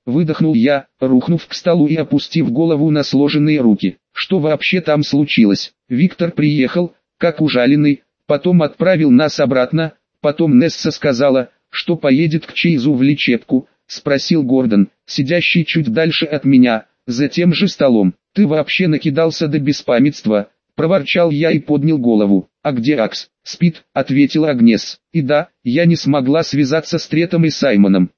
выдохнул я, рухнув к столу и опустив голову на сложенные руки. Что вообще там случилось? Виктор приехал, как ужаленный, потом отправил нас обратно, потом Несса сказала, что поедет к Чейзу в лечебку, спросил Гордон, сидящий чуть дальше от меня, за тем же столом. Ты вообще накидался до беспамятства, проворчал я и поднял голову. А где Акс? Спит, ответила Агнес. И да, я не смогла связаться с Третом и Саймоном.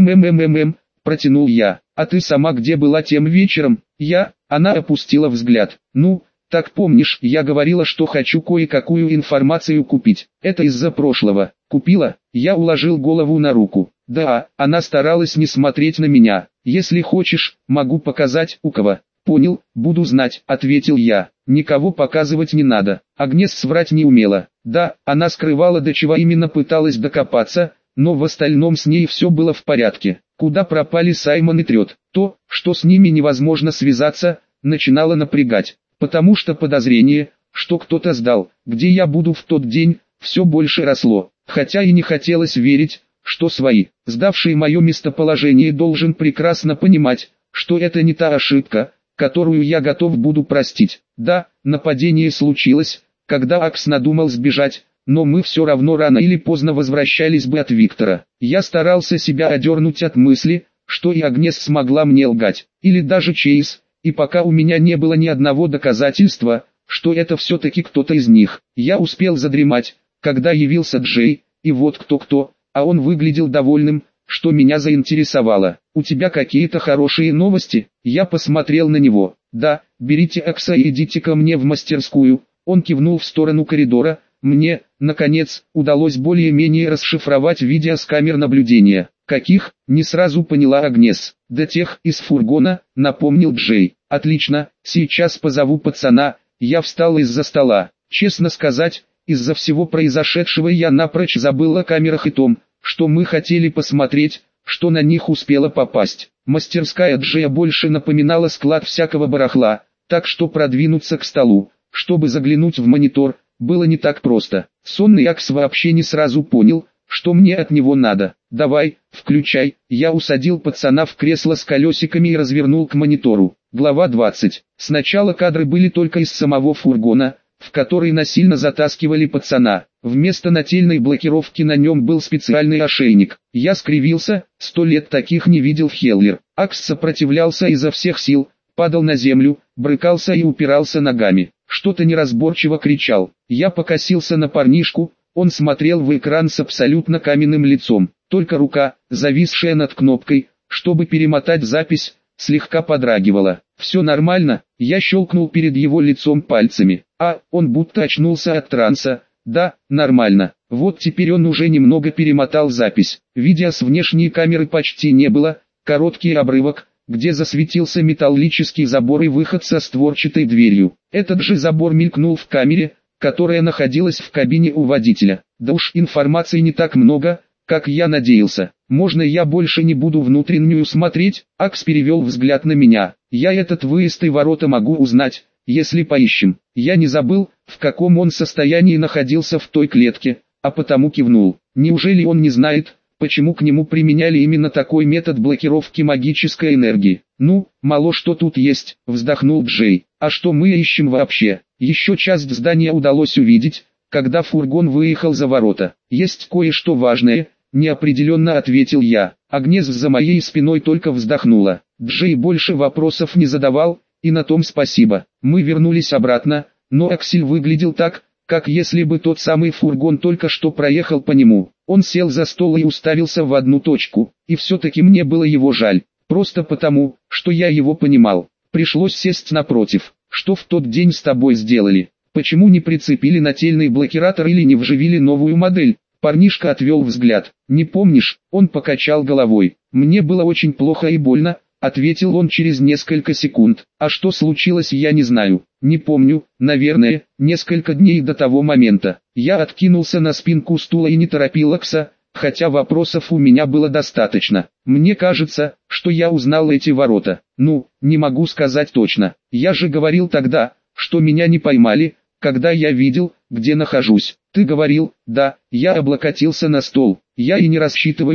Протянул я. А ты сама где была тем вечером? Она опустила взгляд. Ну, так помнишь, я говорила, что хочу кое-какую информацию купить. Это из-за прошлого. Купила? Я уложил голову на руку. Да, она старалась не смотреть на меня. Если хочешь, могу показать, у кого. Понял, буду знать, ответил я. Никого показывать не надо. Агнес сврать не умела. Да, она скрывала, до чего именно пыталась докопаться, но в остальном с ней все было в порядке. Куда пропали Саймон и Трет? То, что с ними невозможно связаться, начинало напрягать. Потому что подозрение, что кто-то сдал, где я буду в тот день, все больше росло. Хотя и не хотелось верить, что свои, сдавшие мое местоположение, должен прекрасно понимать, что это не та ошибка, которую я готов буду простить. Да, нападение случилось, когда Акс надумал сбежать, но мы все равно рано или поздно возвращались бы от Виктора. Я старался себя одернуть от мысли, что и Агнес смогла мне лгать, или даже Чейз, и пока у меня не было ни одного доказательства, что это все-таки кто-то из них. Я успел задремать, когда явился Джей, и вот кто-кто, а он выглядел довольным, что меня заинтересовало. У тебя какие-то хорошие новости? Я посмотрел на него. Да, берите Акса и идите ко мне в мастерскую. Он кивнул в сторону коридора. Мне, наконец, удалось более-менее расшифровать видео с камер наблюдения. Каких? Не сразу поняла Агнес. Да тех из фургона, напомнил Джей. Отлично, сейчас позову пацана. Я встал из-за стола. Честно сказать, из-за всего произошедшего я напрочь забыл о камерах и том, что мы хотели посмотреть, что на них успело попасть. Мастерская Джея больше напоминала склад всякого барахла, так что продвинуться к столу, чтобы заглянуть в монитор, было не так просто. Сонный Акс вообще не сразу понял, что мне от него надо. «Давай, включай». Я усадил пацана в кресло с колесиками и развернул к монитору. Глава 20. Сначала кадры были только из самого фургона, в который насильно затаскивали пацана. Вместо нательной блокировки на нем был специальный ошейник. Я скривился, 100 лет таких не видел Хеллер. Акс сопротивлялся изо всех сил, падал на землю, брыкался и упирался ногами. Что-то неразборчиво кричал. Я покосился на парнишку, он смотрел в экран с абсолютно каменным лицом. Только рука, зависшая над кнопкой, чтобы перемотать запись, слегка подрагивала. «Все нормально?» Я щелкнул перед его лицом пальцами. Он будто очнулся от транса. «Да, нормально». Вот теперь он уже немного перемотал запись. Видео с внешней камеры почти не было, короткий обрывок, где засветился металлический забор и выход со створчатой дверью. Этот же забор мелькнул в камере, которая находилась в кабине у водителя. Да уж, информации не так много, как я надеялся. «Можно я больше не буду внутреннюю смотреть?» Акс перевел взгляд на меня. «Я этот выезд и ворота могу узнать, если поищем». Я не забыл, в каком он состоянии находился в той клетке, а потому кивнул. Неужели он не знает, почему к нему применяли именно такой метод блокировки магической энергии? «Ну, мало что тут есть», вздохнул Джей. «А что мы ищем вообще?» Еще часть здания удалось увидеть, когда фургон выехал за ворота. «Есть кое-что важное», неопределенно ответил я. Агнес за моей спиной только вздохнула. Джей больше вопросов не задавал, и на том спасибо. Мы вернулись обратно, но Аксель выглядел так, как если бы тот самый фургон только что проехал по нему. Он сел за стол и уставился в одну точку, и все-таки мне было его жаль, просто потому, что я его понимал. Пришлось сесть напротив. «Что в тот день с тобой сделали? Почему не прицепили нательный блокиратор или не вживили новую модель?» Парнишка отвел взгляд. «Не помнишь?» Он покачал головой. «Мне было очень плохо и больно», ответил он через несколько секунд. «А что случилось, я не знаю. Не помню, наверное, несколько дней до того момента». Я откинулся на спинку стула и не торопил Акса, хотя вопросов у меня было достаточно. «Мне кажется, что я узнал эти ворота. Ну, не могу сказать точно. Я же говорил тогда, что меня не поймали, когда я видел, где нахожусь». «Ты говорил?» «Да». Я облокотился на стол. «Я и не рассчитываю,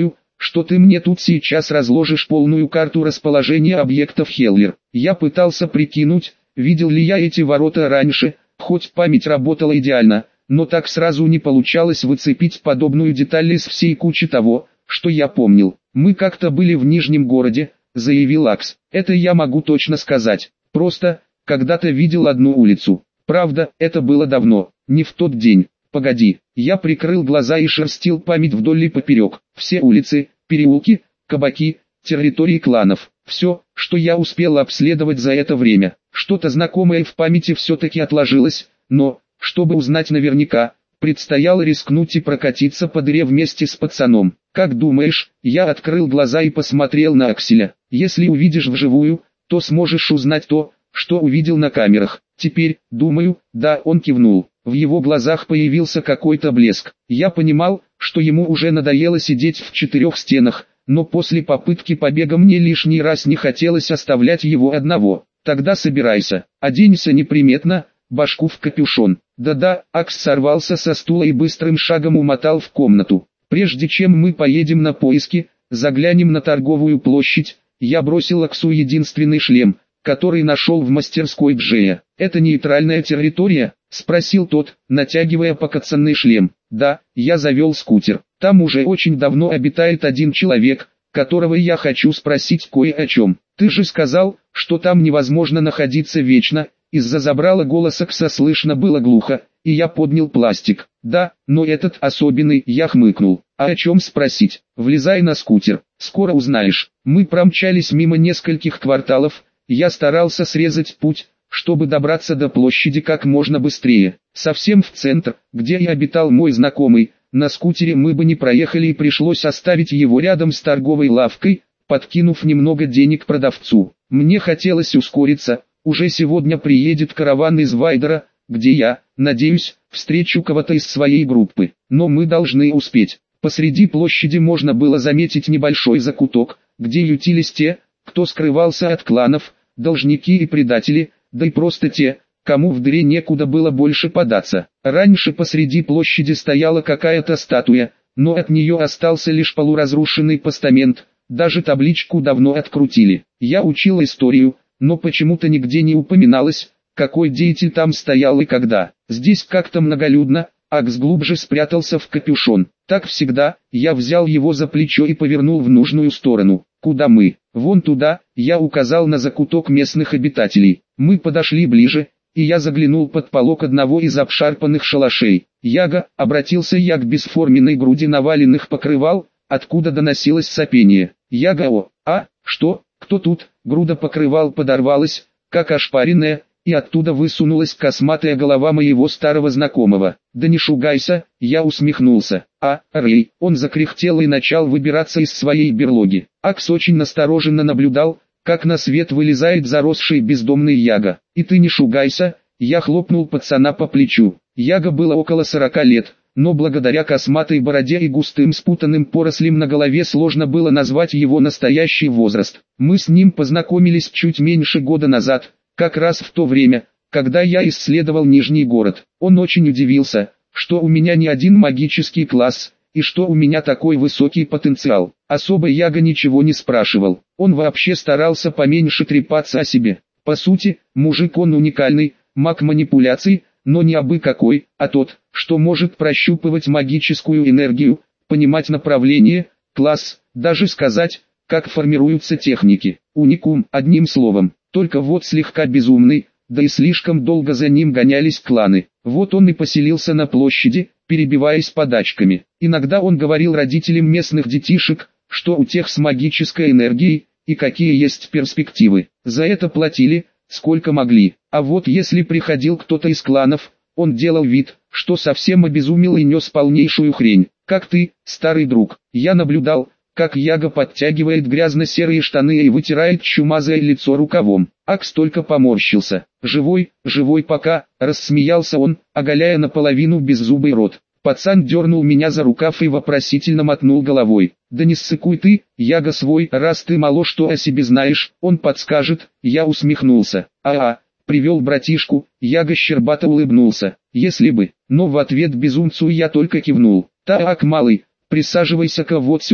что ты мне тут сейчас разложишь полную карту расположения объектов Хеллер. Я пытался прикинуть, видел ли я эти ворота раньше, хоть память работала идеально, но так сразу не получалось выцепить подобную деталь из всей кучи того, что я помнил. Мы как-то были в Нижнем городе, заявил Акс. Это я могу точно сказать. Просто, когда-то видел одну улицу. Правда, это было давно, не в тот день. Погоди, я прикрыл глаза и шерстил память вдоль и поперек. Все улицы, переулки, кабаки, территории кланов. Все, что я успел обследовать за это время. Что-то знакомое в памяти все-таки отложилось, но, чтобы узнать наверняка, предстояло рискнуть и прокатиться по дыре вместе с пацаном. Как думаешь? Я открыл глаза и посмотрел на Акселя. Если увидишь вживую, то сможешь узнать то, что увидел на камерах. Теперь, думаю, да, он кивнул. В его глазах появился какой-то блеск. Я понимал, что ему уже надоело сидеть в четырех стенах, но после попытки побега мне лишний раз не хотелось оставлять его одного. Тогда собирайся, оденься неприметно, башку в капюшон. Да-да, Акс сорвался со стула и быстрым шагом умотал в комнату. Прежде чем мы поедем на поиски, заглянем на торговую площадь, я бросил Аксу единственный шлем, который нашел в мастерской Джея. «Это нейтральная территория?» — спросил тот, натягивая покоцанный шлем. «Да, я завел скутер. Там уже очень давно обитает один человек, которого я хочу спросить кое о чем. Ты же сказал, что там невозможно находиться вечно». Из-за забрала голос Акса слышно было глухо, и я поднял пластик. «Да, но этот особенный», — я хмыкнул. «А о чем спросить? Влезай на скутер, скоро узнаешь». Мы промчались мимо нескольких кварталов, я старался срезать путь, чтобы добраться до площади как можно быстрее. Совсем в центр, где и обитал мой знакомый, на скутере мы бы не проехали и пришлось оставить его рядом с торговой лавкой, подкинув немного денег продавцу. Мне хотелось ускориться. Уже сегодня приедет караван из Вайдера, где я, надеюсь, встречу кого-то из своей группы. Но мы должны успеть. Посреди площади можно было заметить небольшой закуток, где ютились те, кто скрывался от кланов, должники и предатели, да и просто те, кому в дыре некуда было больше податься. Раньше посреди площади стояла какая-то статуя, но от нее остался лишь полуразрушенный постамент, даже табличку давно открутили. Я учил историю, но почему-то нигде не упоминалось, какой деятель там стоял и когда. Здесь как-то многолюдно, Акс глубже спрятался в капюшон. Так всегда, я взял его за плечо и повернул в нужную сторону. Куда мы? Вон туда, я указал на закуток местных обитателей. Мы подошли ближе, и я заглянул под полог одного из обшарпанных шалашей. «Яга», — обратился я к бесформенной груди наваленных покрывал, откуда доносилось сопение. «Яга, что? Кто тут?» Груда покрывал подорвалась, как ошпаренная, и оттуда высунулась косматая голова моего старого знакомого. «Да не шугайся», — я усмехнулся. Рэй, он закряхтел и начал выбираться из своей берлоги. Акс очень настороженно наблюдал, как на свет вылезает заросший бездомный Яга. «И ты не шугайся», — я хлопнул пацана по плечу. Яга было около 40 лет, но благодаря косматой бороде и густым спутанным порослям на голове сложно было назвать его настоящий возраст. Мы с ним познакомились чуть меньше года назад, как раз в то время, когда я исследовал Нижний город. Он очень удивился, что у меня не один магический класс, и что у меня такой высокий потенциал. Особо Яга ничего не спрашивал, он вообще старался поменьше трепаться о себе. По сути, мужик он уникальный, маг манипуляций, но не абы какой, а тот, что может прощупывать магическую энергию, понимать направление, класс, даже сказать, как формируются техники. Уникум, одним словом, только вот слегка безумный, да и слишком долго за ним гонялись кланы. Вот он и поселился на площади, перебиваясь подачками. Иногда он говорил родителям местных детишек, что у тех с магической энергией, и какие есть перспективы. За это платили, сколько могли. А вот если приходил кто-то из кланов, он делал вид, что совсем обезумел и нес полнейшую хрень. Как ты, старый друг. Я наблюдал, как Яга подтягивает грязно-серые штаны и вытирает чумазое лицо рукавом. Акс только поморщился. Живой пока», — рассмеялся он, оголяя наполовину беззубый рот. Пацан дернул меня за рукав и вопросительно мотнул головой. «Да не ссыкуй ты, Яга свой, раз ты мало что о себе знаешь, он подскажет», — я усмехнулся. Привел братишку», — Яга щербато улыбнулся. «Если бы», но в ответ безумцу я только кивнул. «Так, малый, присаживайся-ка вот сюда»,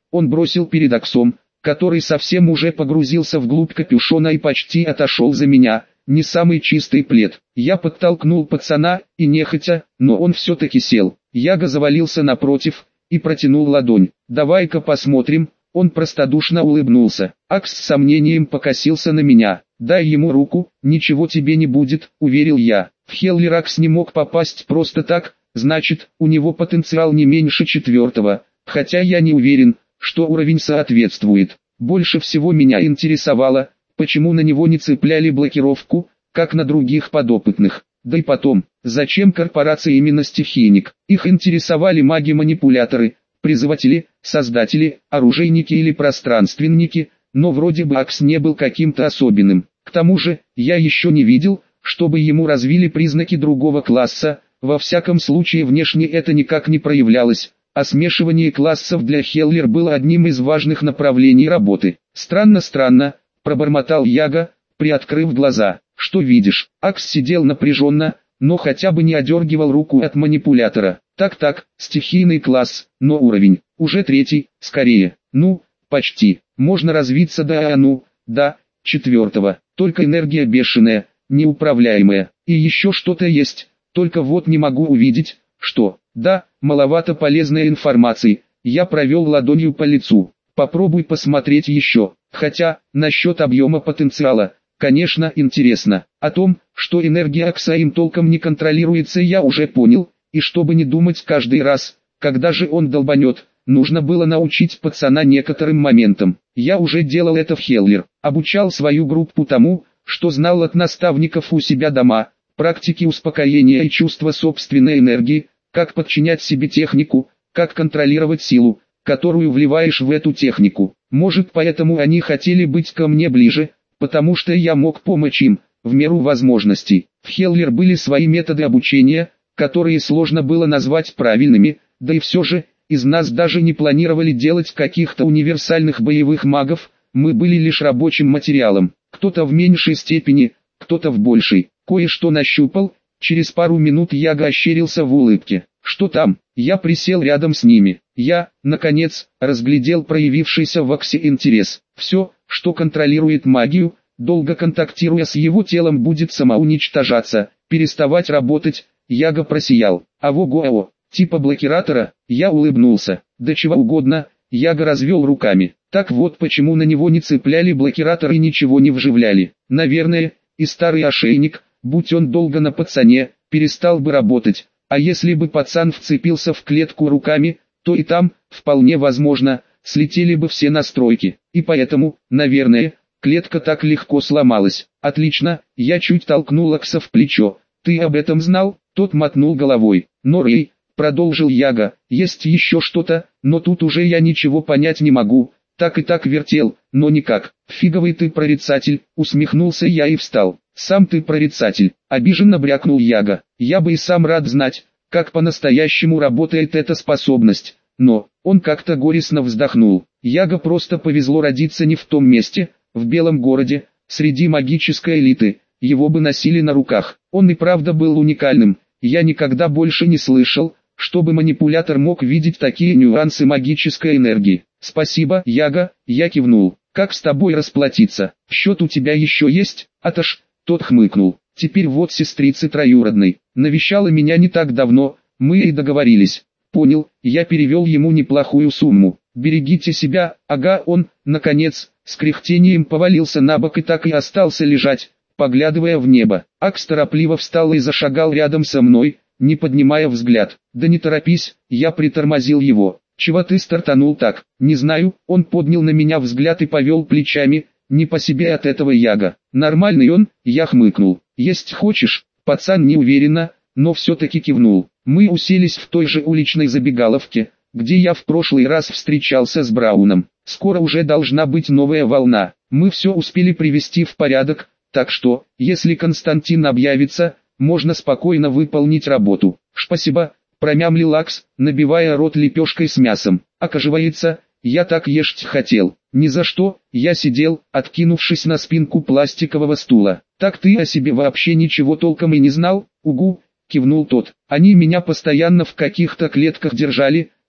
он бросил перед Аксом, который совсем уже погрузился вглубь капюшона и почти отошел за меня, не самый чистый плед. Я подтолкнул пацана, и нехотя, но он все-таки сел. Яга завалился напротив и протянул ладонь. «Давай-ка посмотрим». Он простодушно улыбнулся. Акс с сомнением покосился на меня. «Дай ему руку, ничего тебе не будет», — уверил я. В Хеллер Акс не мог попасть просто так, значит, у него потенциал не меньше 4-го, хотя я не уверен, что уровень соответствует. Больше всего меня интересовало, почему на него не цепляли блокировку, как на других подопытных. Да и потом, зачем корпорации именно стихийник? Их интересовали маги-манипуляторы, призыватели, создатели, оружейники или пространственники, но вроде бы Акс не был каким-то особенным. К тому же, я еще не видел, чтобы ему развили признаки другого класса, во всяком случае внешне это никак не проявлялось, а смешивание классов для Хеллер было одним из важных направлений работы. «Странно», — пробормотал Яга, приоткрыв глаза. «Что видишь?» Акс сидел напряженно, но хотя бы не одергивал руку от манипулятора. Так, стихийный класс, но уровень, уже 3-й, скорее. Ну, почти. Можно развиться до 4-го. Только энергия бешеная, неуправляемая. И еще что-то есть, только вот не могу увидеть, что. Да, маловато полезной информации. Я провел ладонью по лицу. Попробуй посмотреть еще. Хотя, насчет объема потенциала, конечно, интересно. О том, что энергия Акса им толком не контролируется, я уже понял, и чтобы не думать каждый раз, когда же он долбанет, нужно было научить пацана некоторым моментам. Я уже делал это в Хеллер, обучал свою группу тому, что знал от наставников у себя дома, практики успокоения и чувства собственной энергии, как подчинять себе технику, как контролировать силу, которую вливаешь в эту технику. Может, поэтому они хотели быть ко мне ближе, потому что я мог помочь им, в меру возможностей. В Хеллер были свои методы обучения, которые сложно было назвать правильными, да и все же, из нас даже не планировали делать каких-то универсальных боевых магов, мы были лишь рабочим материалом, кто-то в меньшей степени, кто-то в большей. Кое-что нащупал, через пару минут Яга ощерился в улыбке. «Что там?» Я присел рядом с ними. Я, наконец, разглядел проявившийся в Аксе интерес. Все, что контролирует магию, долго контактируя с его телом, будет самоуничтожаться, переставать работать. Яга просиял. «Аво-го-аво, типа блокиратора?» Я улыбнулся. «Да чего угодно», Яга развел руками. «Так вот почему на него не цепляли блокиратор и ничего не вживляли. Наверное, и старый ошейник, будь он долго на пацане, перестал бы работать. А если бы пацан вцепился в клетку руками, то и там, вполне возможно, слетели бы все настройки. И поэтому, наверное, клетка так легко сломалась». «Отлично», я чуть толкнул Акса в плечо. «Ты об этом знал?» Тот мотнул головой. «Но Рэй», продолжил Яга, есть еще что-то, но тут уже я ничего понять не могу. Так и так вертел, но никак. «Фиговый ты прорицатель», усмехнулся я и встал. «Сам ты прорицатель», обиженно брякнул Яга. «Я бы и сам рад знать, как по-настоящему работает эта способность». Но, он как-то горестно вздохнул. Яга просто повезло родиться не в том месте, в Белом городе, среди магической элиты. Его бы носили на руках. Он и правда был уникальным. Я никогда больше не слышал, чтобы манипулятор мог видеть такие нюансы магической энергии. «Спасибо, Яга», я кивнул. «Как с тобой расплатиться? Счет у тебя еще есть?» «Аташ», тот хмыкнул. «Теперь вот сестрицы троюродной. Навещала меня не так давно, мы и договорились». «Понял», я перевел ему неплохую сумму. «Берегите себя». Ага, он, наконец, с кряхтением повалился на бок и так и остался лежать, поглядывая в небо. Акс торопливо встал и зашагал рядом со мной, не поднимая взгляд. «Да не торопись», я притормозил его. «Чего ты стартанул так?» «Не знаю», он поднял на меня взгляд и повел плечами, не по себе от этого Яга. «Нормальный он», я хмыкнул. «Есть хочешь?» Пацан неуверенно, но все-таки кивнул. Мы уселись в той же уличной забегаловке, где я в прошлый раз встречался с Брауном. Скоро уже должна быть новая волна. Мы все успели привести в порядок, так что, если Константин объявится, можно спокойно выполнить работу. «Спасибо», промямлил Акс, набивая рот лепешкой с мясом. «Оказывается, я так есть хотел». «Ни за что», я сидел, откинувшись на спинку пластикового стула. «Так ты о себе вообще ничего толком и не знал?» «Угу», кивнул тот. «Они меня постоянно в каких-то клетках держали,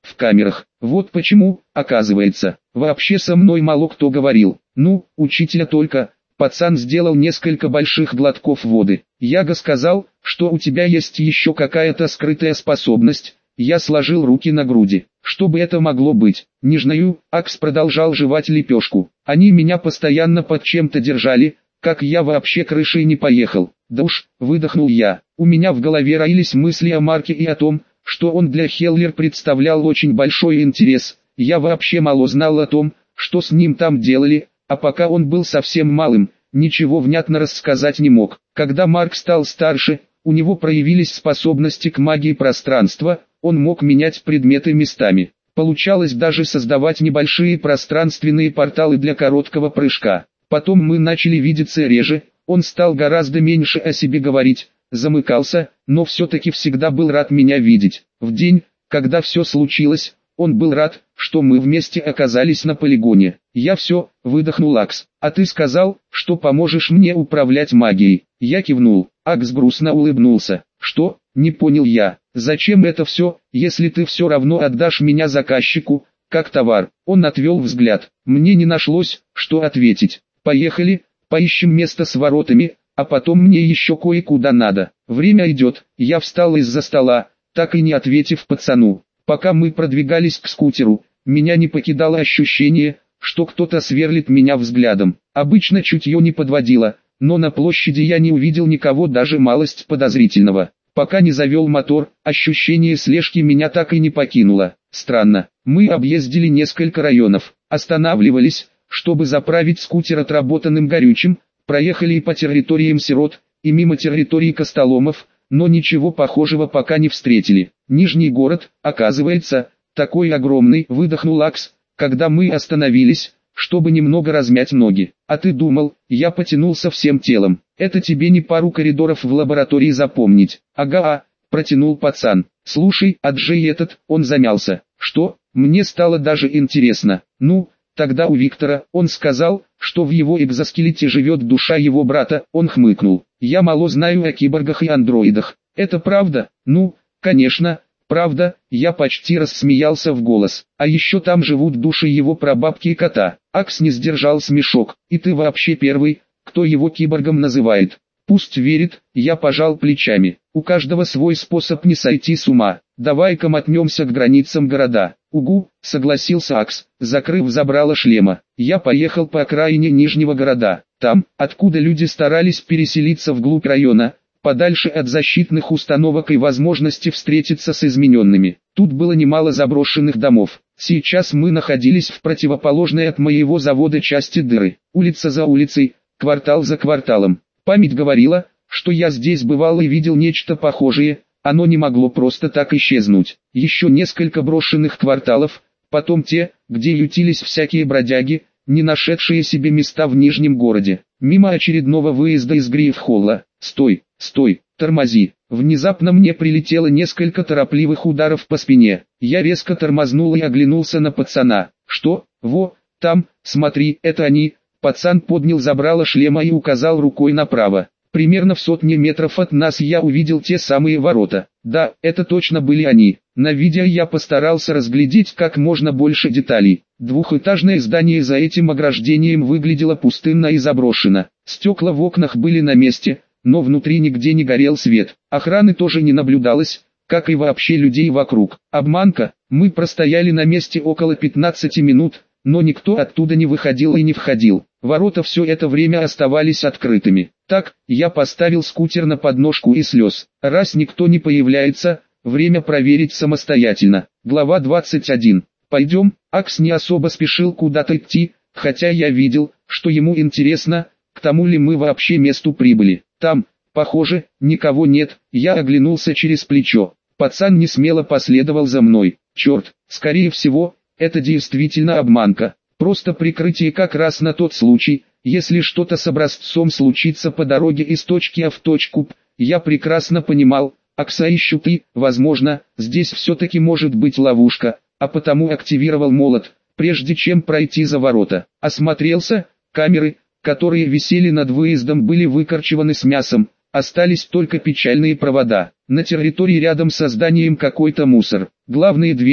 в камерах. Вот почему, оказывается, вообще со мной мало кто говорил. Ну, учителя только. Пацан сделал несколько больших глотков воды. Яга сказал, что у тебя есть еще какая-то скрытая способность. Я сложил руки на груди. Что бы это могло быть? Не знаю. Акс продолжал жевать лепешку. Они меня постоянно под чем-то держали, как я вообще крышей не поехал. Да уж, выдохнул я. У меня в голове роились мысли о Марке и о том, что он для Хеллер представлял очень большой интерес. Я вообще мало знал о том, что с ним там делали, а пока он был совсем малым, ничего внятно рассказать не мог. Когда Марк стал старше, у него проявились способности к магии пространства, он мог менять предметы местами. Получалось даже создавать небольшие пространственные порталы для короткого прыжка. Потом мы начали видеться реже, он стал гораздо меньше о себе говорить, замыкался, но все-таки всегда был рад меня видеть. В день, когда все случилось, он был рад, что мы вместе оказались на полигоне. Я все, выдохнул Акс. А ты сказал, что поможешь мне управлять магией. Я кивнул. Акс грустно улыбнулся. Что? Не понял я. Зачем это все, если ты все равно отдашь меня заказчику, как товар? Он отвел взгляд. Мне не нашлось, что ответить. Поехали, поищем место с воротами, а потом мне еще кое-куда надо. Время идет. Я встал из-за стола, так и не ответив пацану. Пока мы продвигались к скутеру, меня не покидало ощущение, что кто-то сверлит меня взглядом. Обычно чутье не подводило, но на площади я не увидел никого даже малость подозрительного. Пока не завел мотор, ощущение слежки меня так и не покинуло. Странно, мы объездили несколько районов, останавливались, чтобы заправить скутер отработанным горючим, проехали и по территориям сирот, и мимо территории костоломов, но ничего похожего пока не встретили. Нижний город, оказывается, такой огромный, выдохнул Акс, когда мы остановились, чтобы немного размять ноги. А ты думал, я потянулся всем телом. Это тебе не пару коридоров в лаборатории запомнить. Ага, протянул пацан. Слушай, а Джей этот, он замялся. Что? Мне стало даже интересно. Ну, тогда у Виктора, он сказал, что в его экзоскелете живет душа его брата, он хмыкнул. Я мало знаю о киборгах и андроидах. Это правда? Ну, конечно, правда, я почти рассмеялся в голос. А еще там живут души его прабабки и кота. Акс не сдержал смешок. И ты вообще первый, кто его киборгом называет. Пусть верит, я пожал плечами. У каждого свой способ не сойти с ума. Давай-ка мотнемся к границам города. Угу, согласился Акс, закрыв забрало шлема. Я поехал по окраине Нижнего города. Там, откуда люди старались переселиться вглубь района, подальше от защитных установок и возможности встретиться с измененными. Тут было немало заброшенных домов. Сейчас мы находились в противоположной от моего завода части дыры. Улица за улицей, квартал за кварталом. Память говорила, что я здесь бывал и видел нечто похожее, оно не могло просто так исчезнуть. Еще несколько брошенных кварталов, потом те, где ютились всякие бродяги, не нашедшие себе места в Нижнем городе. Мимо очередного выезда из Грифхолла. Стой, стой, тормози. Внезапно мне прилетело несколько торопливых ударов по спине. Я резко тормознул и оглянулся на пацана. Что? Во, там, смотри, это они. Пацан поднял забрало шлема и указал рукой направо. Примерно в 100 метров от нас я увидел те самые ворота. Да, это точно были они. На видео я постарался разглядеть как можно больше деталей. Двухэтажное здание за этим ограждением выглядело пустынно и заброшено. Стекла в окнах были на месте, но внутри нигде не горел свет. Охраны тоже не наблюдалось, как и вообще людей вокруг. Обманка, мы простояли на месте около 15 минут, но никто оттуда не выходил и не входил. Ворота все это время оставались открытыми. Так, я поставил скутер на подножку и слез. Раз никто не появляется, время проверить самостоятельно. Глава 21. Пойдем, Акс не особо спешил куда-то идти, хотя я видел, что ему интересно, к тому ли мы вообще месту прибыли. Там, похоже, никого нет, я оглянулся через плечо. Пацан не смело последовал за мной. Черт, скорее всего, это действительно обманка. Просто прикрытие как раз на тот случай, если что-то с образцом случится по дороге из точки А в точку П. Я прекрасно понимал, Акса ищут и, возможно, здесь все-таки может быть ловушка, а потому активировал молот, прежде чем пройти за ворота. Осмотрелся, камеры, которые висели над выездом, были выкорчеваны с мясом, остались только печальные провода. На территории рядом со зданием какой-то мусор. Главные двери,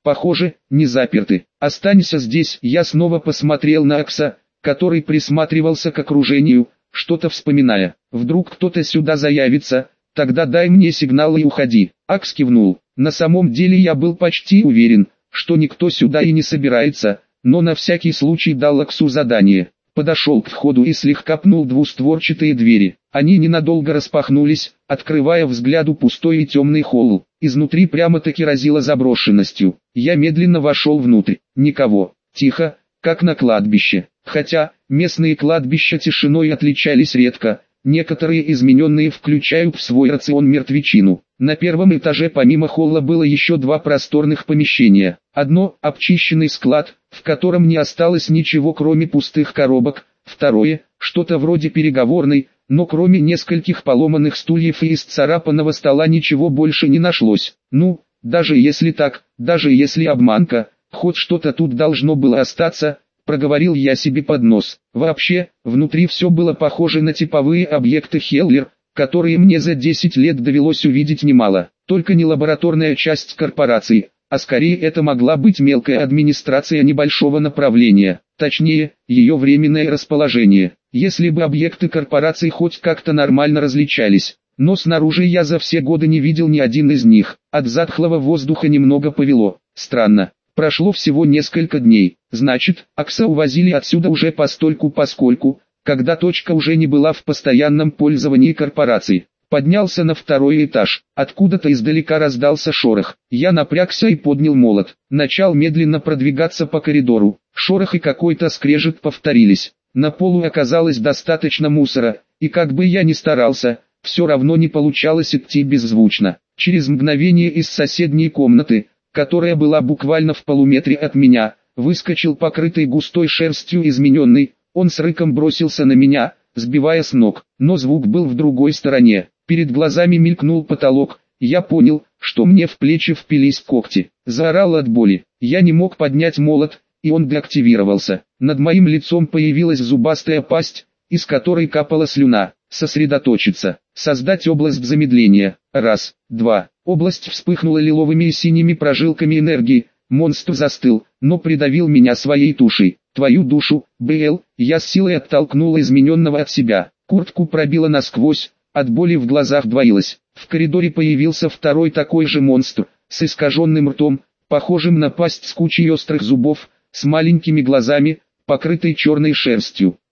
Похоже, не заперты. Останься здесь. Я снова посмотрел на Акса, который присматривался к окружению, что-то вспоминая. Вдруг кто-то сюда заявится, тогда дай мне сигнал и уходи. Акс кивнул. На самом деле я был почти уверен, что никто сюда и не собирается, но на всякий случай дал Аксу задание. Подошел к входу и слегка пнул двустворчатые двери. Они ненадолго распахнулись, открывая взгляду пустой и темный холл. Изнутри прямо-таки разило заброшенностью. Я медленно вошел внутрь. Никого. Тихо, как на кладбище. Хотя, местные кладбища тишиной отличались редко. Некоторые измененные включают в свой рацион мертвечину. На первом этаже помимо холла было еще два просторных помещения. Одно – обчищенный склад, в котором не осталось ничего кроме пустых коробок. Второе – что-то вроде переговорной, но кроме нескольких поломанных стульев и исцарапанного стола ничего больше не нашлось. Ну, даже если так, даже если обманка, хоть что-то тут должно было остаться, проговорил я себе под нос. Вообще, внутри все было похоже на типовые объекты Хеллер, которые мне за 10 лет довелось увидеть немало. Только не лабораторная часть корпорации, а скорее это могла быть мелкая администрация небольшого направления, точнее, ее временное расположение. Если бы объекты корпорации хоть как-то нормально различались, но снаружи я за все годы не видел ни один из них. От затхлого воздуха немного повело. Странно. Прошло всего несколько дней, значит, Акса увозили отсюда уже постольку-поскольку, когда точка уже не была в постоянном пользовании корпорации. Поднялся на второй этаж, откуда-то издалека раздался шорох. Я напрягся и поднял молот. Начал медленно продвигаться по коридору. Шорох и какой-то скрежет повторились. На полу оказалось достаточно мусора, и как бы я ни старался, все равно не получалось идти беззвучно. Через мгновение из соседней комнаты, которая была буквально в полуметре от меня, выскочил покрытый густой шерстью измененный. Он с рыком бросился на меня, сбивая с ног, но звук был в другой стороне. Перед глазами мелькнул потолок, я понял, что мне в плечи впились когти. Заорал от боли, я не мог поднять молот, и он деактивировался. Над моим лицом появилась зубастая пасть, из которой капала слюна. Сосредоточиться, создать область замедления. Раз, два. Область вспыхнула лиловыми и синими прожилками энергии. Монстр застыл, но придавил меня своей тушей. Твою душу, БЛ, я с силой оттолкнула измененного от себя. Куртку пробила насквозь, от боли в глазах двоилось. В коридоре появился второй такой же монстр, с искаженным ртом, похожим на пасть с кучей острых зубов, с маленькими глазами, покрытой черной шерстью.